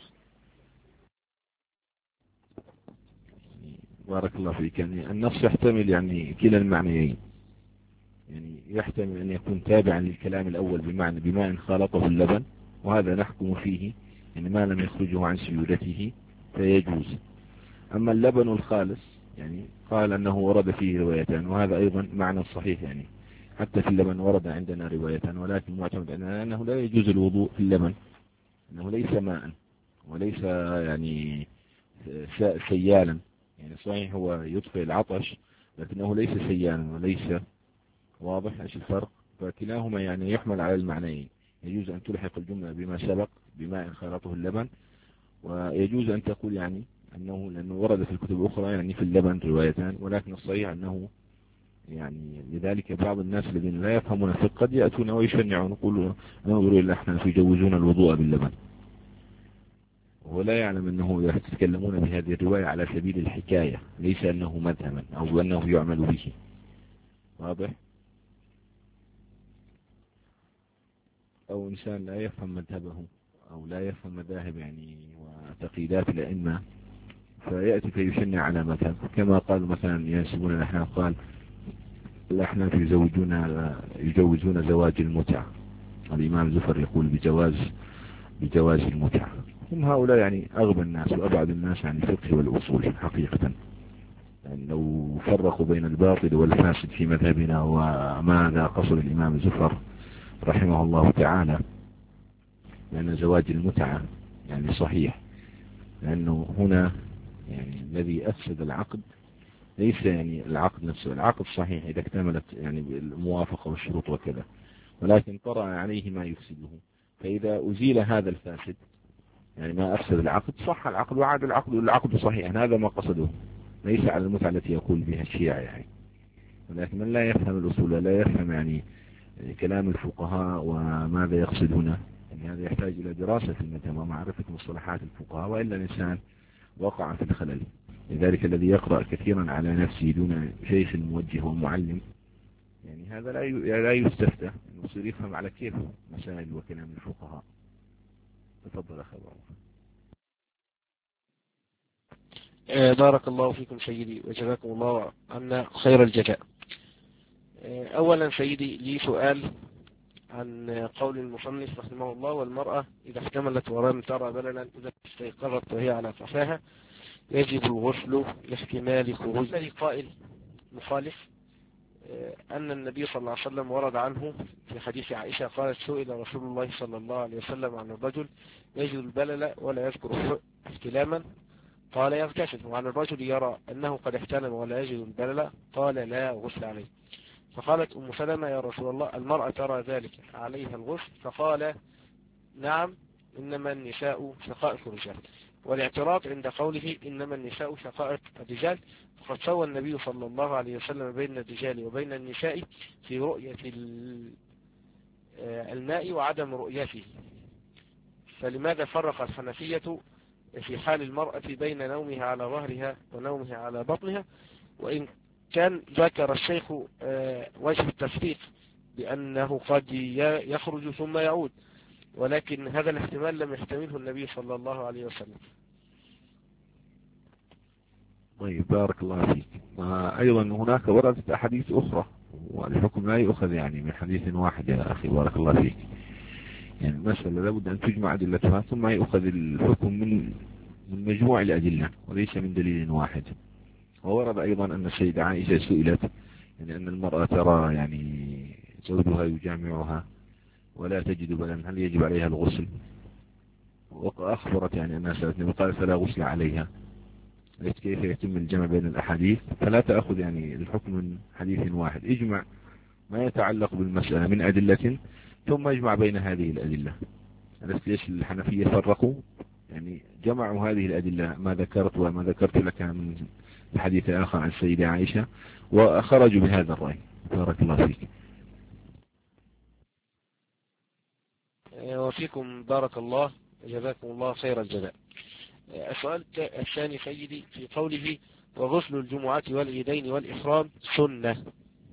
بارك الله فيك. يعني النص يحتمل يعني كلا المعنيين، يعني يحتمل أن يكون تابعا للكلام الأول بمعنى بماء خالطه اللبن، وهذا نحكم فيه يعني ما لم يخرجه عن سيولته فيجوز. أما اللبن الخالص يعني قال أنه ورد فيه روايتان، وهذا أيضا معنى صحيح، يعني حتى في اللبن ورد عندنا روايتان، ولكن معتمد عندنا أنه لا يجوز الوضوء في اللبن، أنه ليس ماء وليس يعني سيالا، يعني صحيح هو يطفئ العطش لكنه ليس سيالا وليس واضح ايش الفرق. فكلاهما يعني يحمل على المعنيين، يجوز أن تلحق الجملة بما سبق بماء خلطه اللبن، ويجوز أن تقول يعني أنه لأنه ورد في الكتب الأخرى يعني في اللبن روايتان، ولكن الصحيح أنه يعني لذلك بعض الناس الذين لا يفهمون الفقه قد يأتون ويشنعون يقولوا انظروا إلى احنا يجوزون الوضوء باللبن، ولا يعلم أنه يتكلمون بهذه الرواية على سبيل الحكاية، ليس أنه مذهبا أو أنه يعمل به. واضح؟ أو إنسان لا يفهم مذهبه أو لا يفهم مذاهب يعني وتقييدات الأئمة فيأتي فيشنع على مذهب، كما قال مثلا ينسبون الأحناف، قال الأحناف يجوزون زواج المتعة، الإمام زفر يقول بجواز المتعة. هم هؤلاء يعني أغبى الناس وأبعد الناس عن الفقه والأصول حقيقة، يعني لو فرقوا بين الباطل والفاسد في مذهبنا وماذا قصد الإمام زفر رحمه الله تعالى، لأن زواج المتعة يعني صحيح، لأنه هنا يعني الذي أفسد العقد ليس يعني العقد نفسه، العقد صحيح إذا اكتملت يعني الموافقة والشروط وكذا، ولكن طرأ عليه ما يفسده، فإذا أزيل هذا الفاسد يعني ما أفسد العقد صح العقد وعاد العقد صحيح، هذا ما قصده، ليس على المتعة التي يقول بها الشيعة يعني. ولكن من لا يفهم الأصول لا يفهم يعني كلام الفقهاء وماذا يقصدون، يعني هذا يحتاج إلى دراسة المذهب ومعرفة مصطلحات الفقهاء، وإلا الإنسان وقع في الخلل. لذلك الذي يقرأ كثيرا على نفسه دون شيخ موجه ومعلم يعني هذا لا يستفتى، يصير يفهم على كيف مسائل وكلام الفقهاء. تفضل أخي أبو عمر. بارك الله فيكم سيدي وجزاكم الله عنا خير الجزاء. أولا سيدي لي سؤال عن قول المصنف رحمه الله: والمرأة إذا احتملت ولم ترى بللا إذا استيقظت وهي على فحاها يجب الغسل لاحتمال خروج. الذي قائل مخالف أن النبي صلى الله عليه وسلم ورد عنه في حديث عائشة قالت: سئل رسول الله صلى الله عليه وسلم عن الرجل يجد البلل ولا يذكر احتلاما قال يغتسل، وعن الرجل يرى أنه قد احتلم ولا يجد البلل قال لا غسل عليه. فقالت أم سلمة: يا رسول الله المرأة ترى ذلك عليها الغسل؟ فقال: نعم، إنما النساء شقائق الرجال. والاعتراض عند قوله إنما النساء شقائق الرجال فقد سوى النبي صلى الله عليه وسلم بين الرجال وبين النساء في رؤية الماء وعدم رؤيته، فلماذا فرق الحنفية في حال المرأة بين نومها على ظهرها ونومها على بطنها؟ وإن كان ذكر الشيخ وجه التفريق بأنه قد يخرج ثم يعود، ولكن هذا الاحتمال لم يحتمله النبي صلى الله عليه وسلم. طيب بارك الله فيك. أيضا هناك وردت أحاديث أخرى والحكم لا يؤخذ يعني من حديث واحد يا أخي بارك الله فيك. يعني المسألة لابد أن تجمع أدلتها ثم يؤخذ الحكم من مجموع الأدلة وليس من دليل واحد. وورد أيضا أن السيدة عائشة سئلت يعني أن المرأة ترى يعني زوجها يجامعها ولا تجد بلن، هل يجب عليها الغسل؟ وأخبرت يعني أنها سألتني وقالت فلا غسل عليها. قلت كيف يتم الجمع بين الأحاديث؟ فلا تأخذ يعني الحكم من حديث واحد، اجمع ما يتعلق بالمسألة من أدلة ثم اجمع بين هذه الأدلة. عرفت ليش الحنفية فرقوا؟ يعني جمعوا هذه الأدلة ما ذكرت وما ذكرت لك من الحديث آخر عن السيدة عائشة وخرجوا بهذا الرأي. بارك الله فيك. وفيكم بارك الله، جزاكم الله خير الجزاء. السؤال الثاني سيدي في قوله وغسل الجمعة والعيدين والإحرام سنة،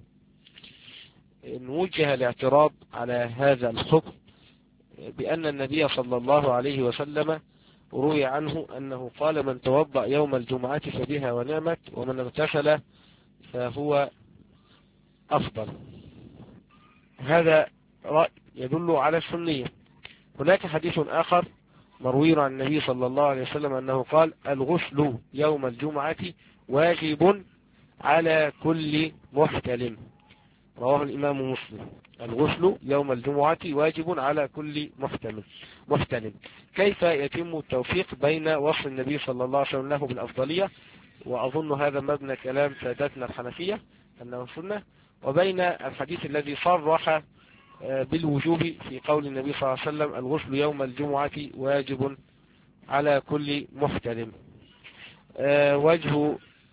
إن وجه الاعتراض على هذا الحكم بأن النبي صلى الله عليه وسلم روي عنه أنه قال من توضأ يوم الجمعة فبها ونعمت ومن اغتسل فهو أفضل. هذا رأي يدل على السنية. هناك حديث آخر مروي عن النبي صلى الله عليه وسلم أنه قال الغسل يوم الجمعة واجب على كل محتلم، رواه الإمام مسلم. الغسل يوم الجمعة واجب على كل محتلم. كيف يتم التوفيق بين وصف النبي صلى الله عليه وسلم له بالأفضلية، وأظن هذا مبنى كلام سادتنا الحنفية أنه سنة، وبين الحديث الذي صرح بالوجوب في قول النبي صلى الله عليه وسلم الغسل يوم الجمعة واجب على كل محتلم؟ وجه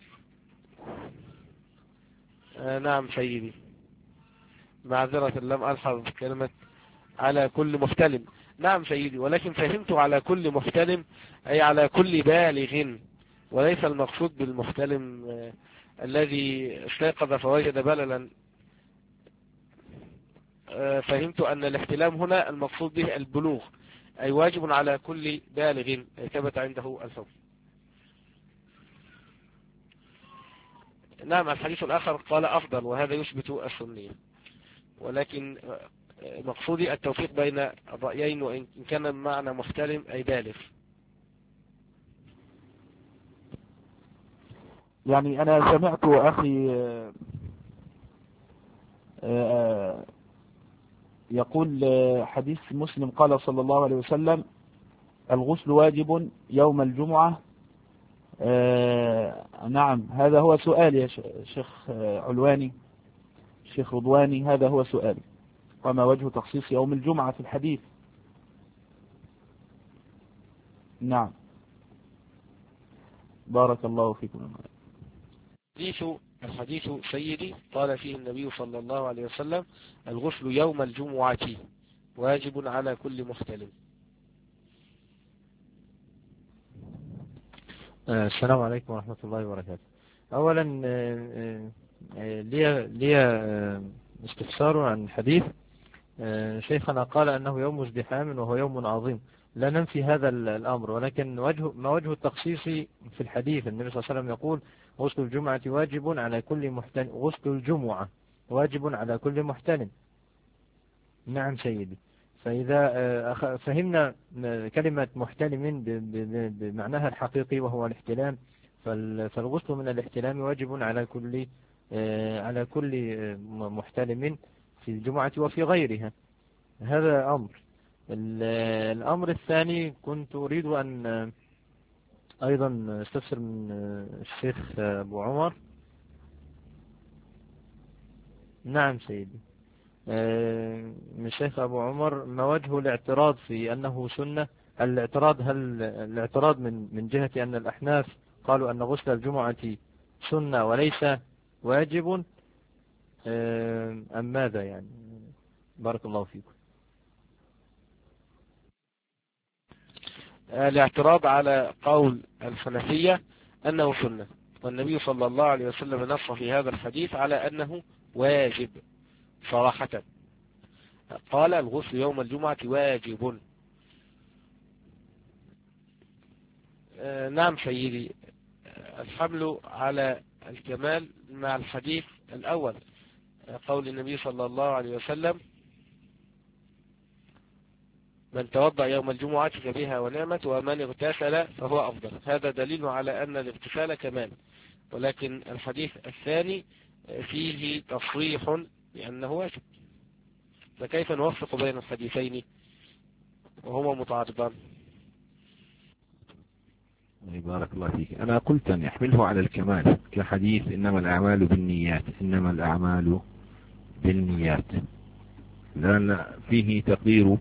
نعم سيدي، معذرة لم ألحظ كلمة على كل محتلم. نعم سيدي، ولكن فهمت على كل محتلم أي على كل بالغ، وليس المقصود بالمحتلم الذي استيقظ فوجد بللا. فهمت أن الاحتلام هنا المقصود به البلوغ، أي واجب على كل بالغ ثبت عنده الحكم. نعم الحديث الآخر قال أفضل، وهذا يثبت السنية، ولكن مقصودي التوفيق بين الرأيين، وإن كان معنى محتلم أي بالغ. يعني أنا سمعت أخي يقول حديث مسلم قال صلى الله عليه وسلم الغسل واجب يوم الجمعة. نعم هذا هو سؤالي يا شيخ علواني، شيخ رضواني، هذا هو سؤالي، وما وجه تخصيص يوم الجمعة في الحديث؟ نعم بارك الله فيكم. الحديث سيدي قال فيه النبي صلى الله عليه وسلم الغسل يوم الجمعة واجب على كل محتلم. السلام عليكم ورحمة الله وبركاته. أولا لي استفسار عن الحديث. شيخنا قال أنه يوم ازدحام وهو يوم عظيم، لا ننفي هذا الأمر، ولكن ما وجه التخصيص في الحديث؟ النبي صلى الله عليه وسلم يقول غسل الجمعة واجب على كل محتلم، غسل الجمعة واجب على كل محتلم. نعم سيدي، فإذا فهمنا كلمة محتلم بمعناها الحقيقي وهو الاحتلام، فالغسل من الاحتلام واجب على كل محتلم في الجمعة وفي غيرها. هذا أمر. الأمر الثاني كنت أريد أن أيضا استفسر من الشيخ أبو عمر. نعم سيدي، من الشيخ أبو عمر ما وجه الاعتراض في أنه سنة؟ هل الاعتراض من جهة أن الأحناف قالوا أن غسل الجمعة سنة وليس واجب، أم ماذا يعني؟ بارك الله فيكم. الاعتراض على قول الحنفية أنه سنة، والنبي صلى الله عليه وسلم نص في هذا الحديث على أنه واجب صراحة، قال الغسل يوم الجمعة واجب. نعم سيدي، الحمل على الكمال مع الحديث الأول، قول النبي صلى الله عليه وسلم من توضأ يوم الجمعة فبها ونعمت، ومن اغتسل فهو أفضل. هذا دليل على أن الاغتسال كمال، ولكن الحديث الثاني فيه تصريح بأنه واجب، فكيف نوفق بين الحديثين وهما متعارضان؟ بارك الله فيك. أنا قلت أن يحمله على الكمال كحديث إنما الأعمال بالنيات، إنما الأعمال بالنيات، لأن فيه تقدير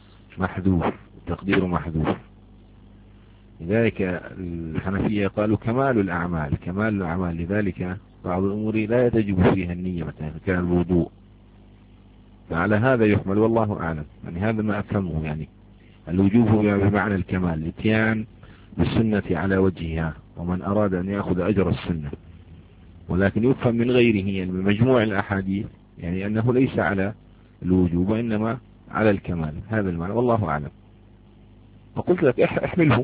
محذوف. لذلك الحنفية قالوا كمال الأعمال، لذلك بعض الأمور لا يتجب فيها النية، مثلا كان الوضوء، فعلى هذا يحمل والله أعلم. يعني هذا ما أفهمه، يعني الوجوب بمعنى الكمال، الاتيان بالسنة على وجهها، ومن أراد أن يأخذ أجر السنة. ولكن يفهم من غيره، يعني من مجموع الأحاديث، يعني أنه ليس على الوجوب وإنما على الكمال. هذا المعنى والله أعلم. فقلت لك احمله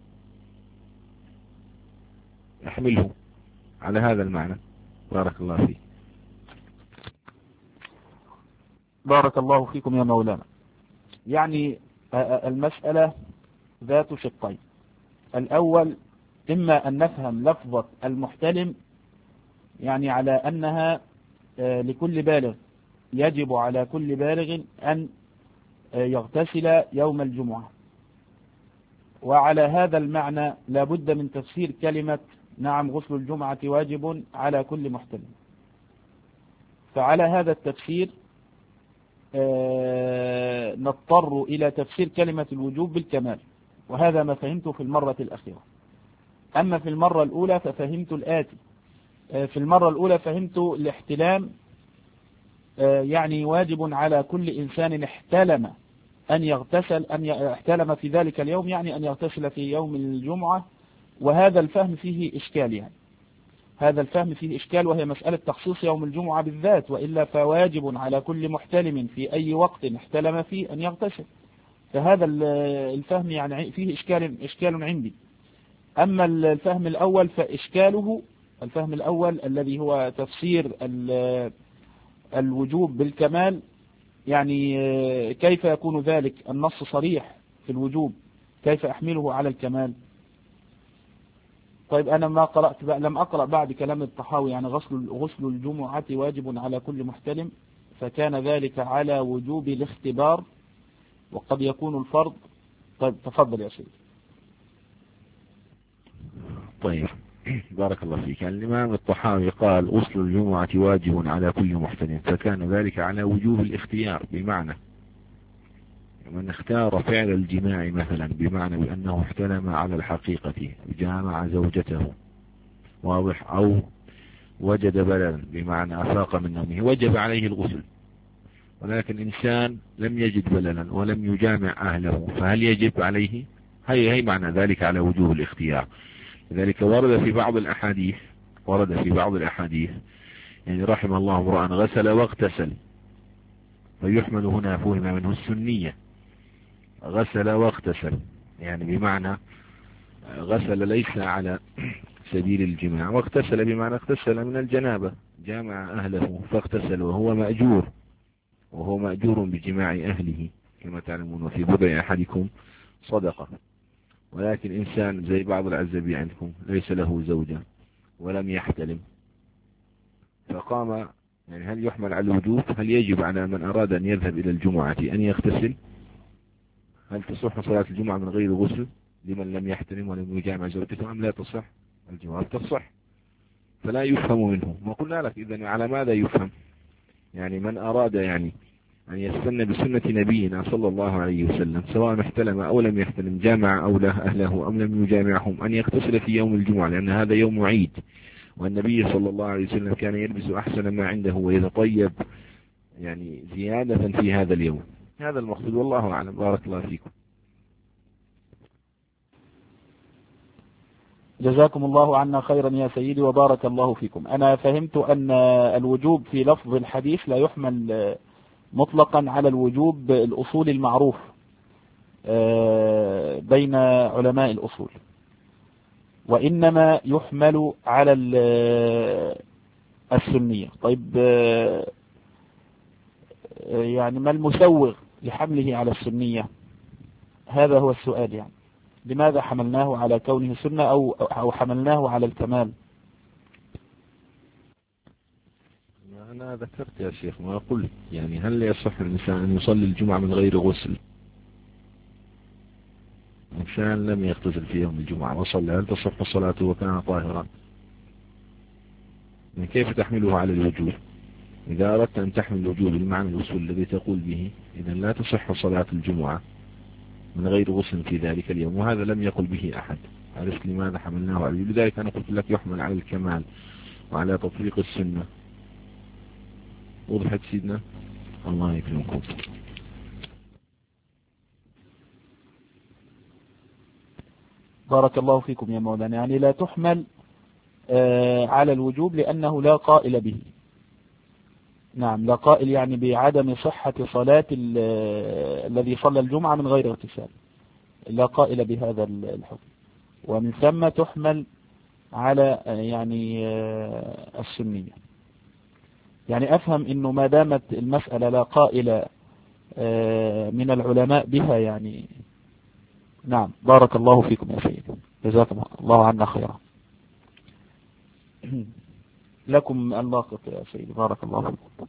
على هذا المعنى. بارك الله فيك. بارك الله فيكم يا مولانا. يعني المسألة ذات شقين. الأول إما أن نفهم لفظة المحتلم يعني على أنها لكل بالغ، يجب على كل بالغ أن يغتسل يوم الجمعة، وعلى هذا المعنى لا بد من تفسير كلمة نعم غسل الجمعة واجب على كل محتلم. فعلى هذا التفسير نضطر إلى تفسير كلمة الوجوب بالكمال، وهذا ما فهمته في المرة الأخيرة. أما في المرة الأولى ففهمت الآتي. في المرة الأولى فهمت الاحتلام يعني واجب على كل إنسان احتلم أن يغتسل، احتلم في ذلك اليوم، يعني أن يغتسل في يوم الجمعة. وهذا الفهم فيه إشكال، يعني هذا الفهم فيه إشكال، وهي مسألة تخصيص يوم الجمعة بالذات، وإلا فواجب على كل محتلم في أي وقت احتلم فيه أن يغتسل. فهذا الفهم يعني فيه إشكال عندي. أما الفهم الأول فإشكاله، الفهم الأول الذي هو تفسير الوجوب بالكمال، يعني كيف يكون ذلك؟ النص صريح في الوجوب، كيف أحمله على الكمال؟ طيب أنا لم أقرأ بعد كلام الطحاوي، يعني غسل الجمعة واجب على كل محتلم، فكان ذلك على وجوب الاختبار وقد يكون الفرض. طيب تفضل يا سيدي. طيب بارك الله فيك. الإمام الطحاوي قال غسل الجمعة واجب على كل محتلم، فكان ذلك على وجوب الاختيار، بمعنى من اختار فعل الجماع مثلا، بمعنى بأنه احتلم على الحقيقة جامع زوجته، واضح، أو وجد بللا بمعنى أفاق من نومه، وجب عليه الغسل. ولكن إنسان لم يجد بللا ولم يجامع أهله، فهل يجب عليه؟ هي معنى ذلك على وجوب الاختيار. لذلك ورد في بعض الأحاديث يعني رحم الله امرأ غسل واغتسل، فيحمل هنا فهم منه السنية، غسل واغتسل، يعني بمعنى غسل ليس على سبيل الجماع، واغتسل بمعنى اغتسل من الجنابة، جامع أهله فاغتسل، وهو مأجور بجماع أهله كما تعلمون، وفي بضع أحدكم صدقة. ولكن إنسان زي بعض العزبي عندكم ليس له زوجة ولم يحتلم، فقام، يعني هل يحمل على الوجوب؟ هل يجب على من أراد أن يذهب إلى الجمعة أن يغتسل؟ هل تصح صلاة الجمعة من غير غسل لمن لم يحتلم ولم يجامع زوجته أم لا تصح؟ الجواب تصح. فلا يفهم منه. ما قلنا لك إذن على ماذا يفهم؟ يعني من أراد يعني أن يستنى بسنة نبينا صلى الله عليه وسلم، سواء احتلم أو لم يحتلم، جامع أو لا أهله أم لم يجامعهم، أن يغتسل في يوم الجمعة، لأن هذا يوم عيد، والنبي صلى الله عليه وسلم كان يلبس أحسن ما عنده ويتطيب يعني زيادة في هذا اليوم. هذا المقصود والله أعلم. بارك الله فيكم. جزاكم الله عنا خيرا يا سيدي وبارك الله فيكم. أنا فهمت أن الوجوب في لفظ الحديث لا يحمل مطلقا على الوجوب الأصول المعروف بين علماء الأصول، وإنما يحمل على السنية. طيب يعني ما المسوغ لحمله على السنية؟ هذا هو السؤال يعني، لماذا حملناه على كونه سنة أو حملناه على الكمال؟ أنا ذكرت يا شيخ ما قلت يعني هل يصح الإنسان أن يصلي الجمعة من غير غسل؟ إنسان لم يغتسل في يوم الجمعة وصلى، هل تصح صلاته وكان طاهرا؟ يعني كيف تحمله على الوجوب؟ إذا أردت أن تحمل الوجوب بالمعنى الوصول الذي تقول به، إذا لا تصح صلاة الجمعة من غير غسل في ذلك اليوم، وهذا لم يقل به أحد. عرفت لماذا حملناه عليه؟ لذلك أنا قلت لك يحمل على الكمال وعلى تطبيق السنة. وضحت سيدنا؟ الله يكرمكم. بارك الله فيكم يا مولانا. يعني لا تحمل على الوجوب لأنه لا قائل به. نعم، لا قائل يعني بعدم صحة صلاة الذي صلى الجمعة من غير اغتسال، لا قائل بهذا الحكم، ومن ثم تحمل على يعني السنية. يعني أفهم أنه ما دامت المسألة لا قائل من العلماء بها يعني. نعم، بارك الله فيكم يا سيدي، جزاكم الله عنا خيرا. لكم اللاقط يا سيدي، بارك الله فيكم.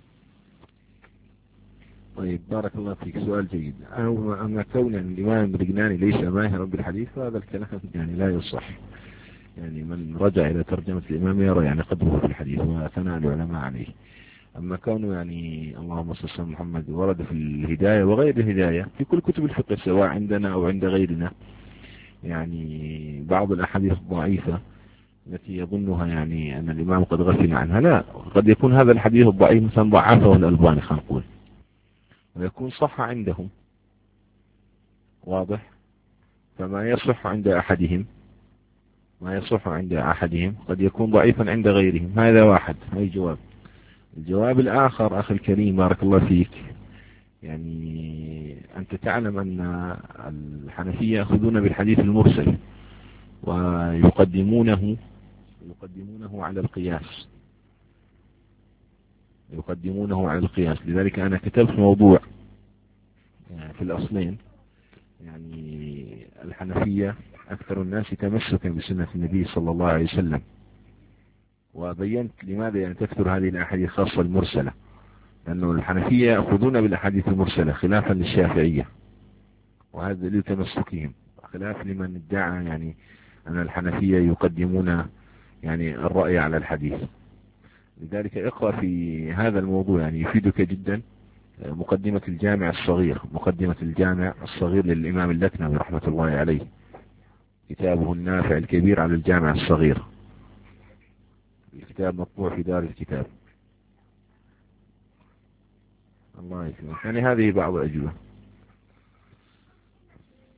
طيب بارك الله فيك، سؤال جيد. أما كون الإمام البرقناني ليس ماهرا بالحديث فهذا الكلام يعني لا يصح. يعني من رجع إلى ترجمة الإمام يرى يعني قدره في الحديث وثناء العلماء عليه. أما كونه يعني اللهم صل على محمد ورد في الهداية وغير الهداية في كل كتب الفقه سواء عندنا أو عند غيرنا يعني بعض الأحاديث الضعيفة التي يظنها يعني أن الإمام قد غفل عنها، لا، قد يكون هذا الحديث الضعيف مثلا ضعفه الألباني خلينا نقول ويكون صح عندهم، واضح؟ فما يصح عند أحدهم قد يكون ضعيفا عند غيرهم. هذا واحد، هاي جواب. الجواب الآخر أخي الكريم بارك الله فيك، يعني أنت تعلم أن الحنفية يأخذون بالحديث المرسل ويقدمونه على القياس، لذلك أنا كتبت موضوع في الأصلين، يعني الحنفية أكثر الناس تمسكا بسنة النبي صلى الله عليه وسلم، وبينت لماذا يعني تكثر هذه الأحاديث خاصة المرسلة، لأنه الحنفية يأخذون بالأحاديث المرسلة خلافا للشافعية، وهذا دليل تمسكهم، خلاف لمن ادعى يعني أن الحنفية يقدمون يعني الرأي على الحديث. لذلك اقرأ في هذا الموضوع يعني يفيدك جدا مقدمة الجامع الصغير للإمام اللكنوي رحمة الله عليه، كتابه النافع الكبير على الجامع الصغير، الكتاب مطبوع في دار الكتاب. الله يسلمك. يعني هذه بعض الأجوبة.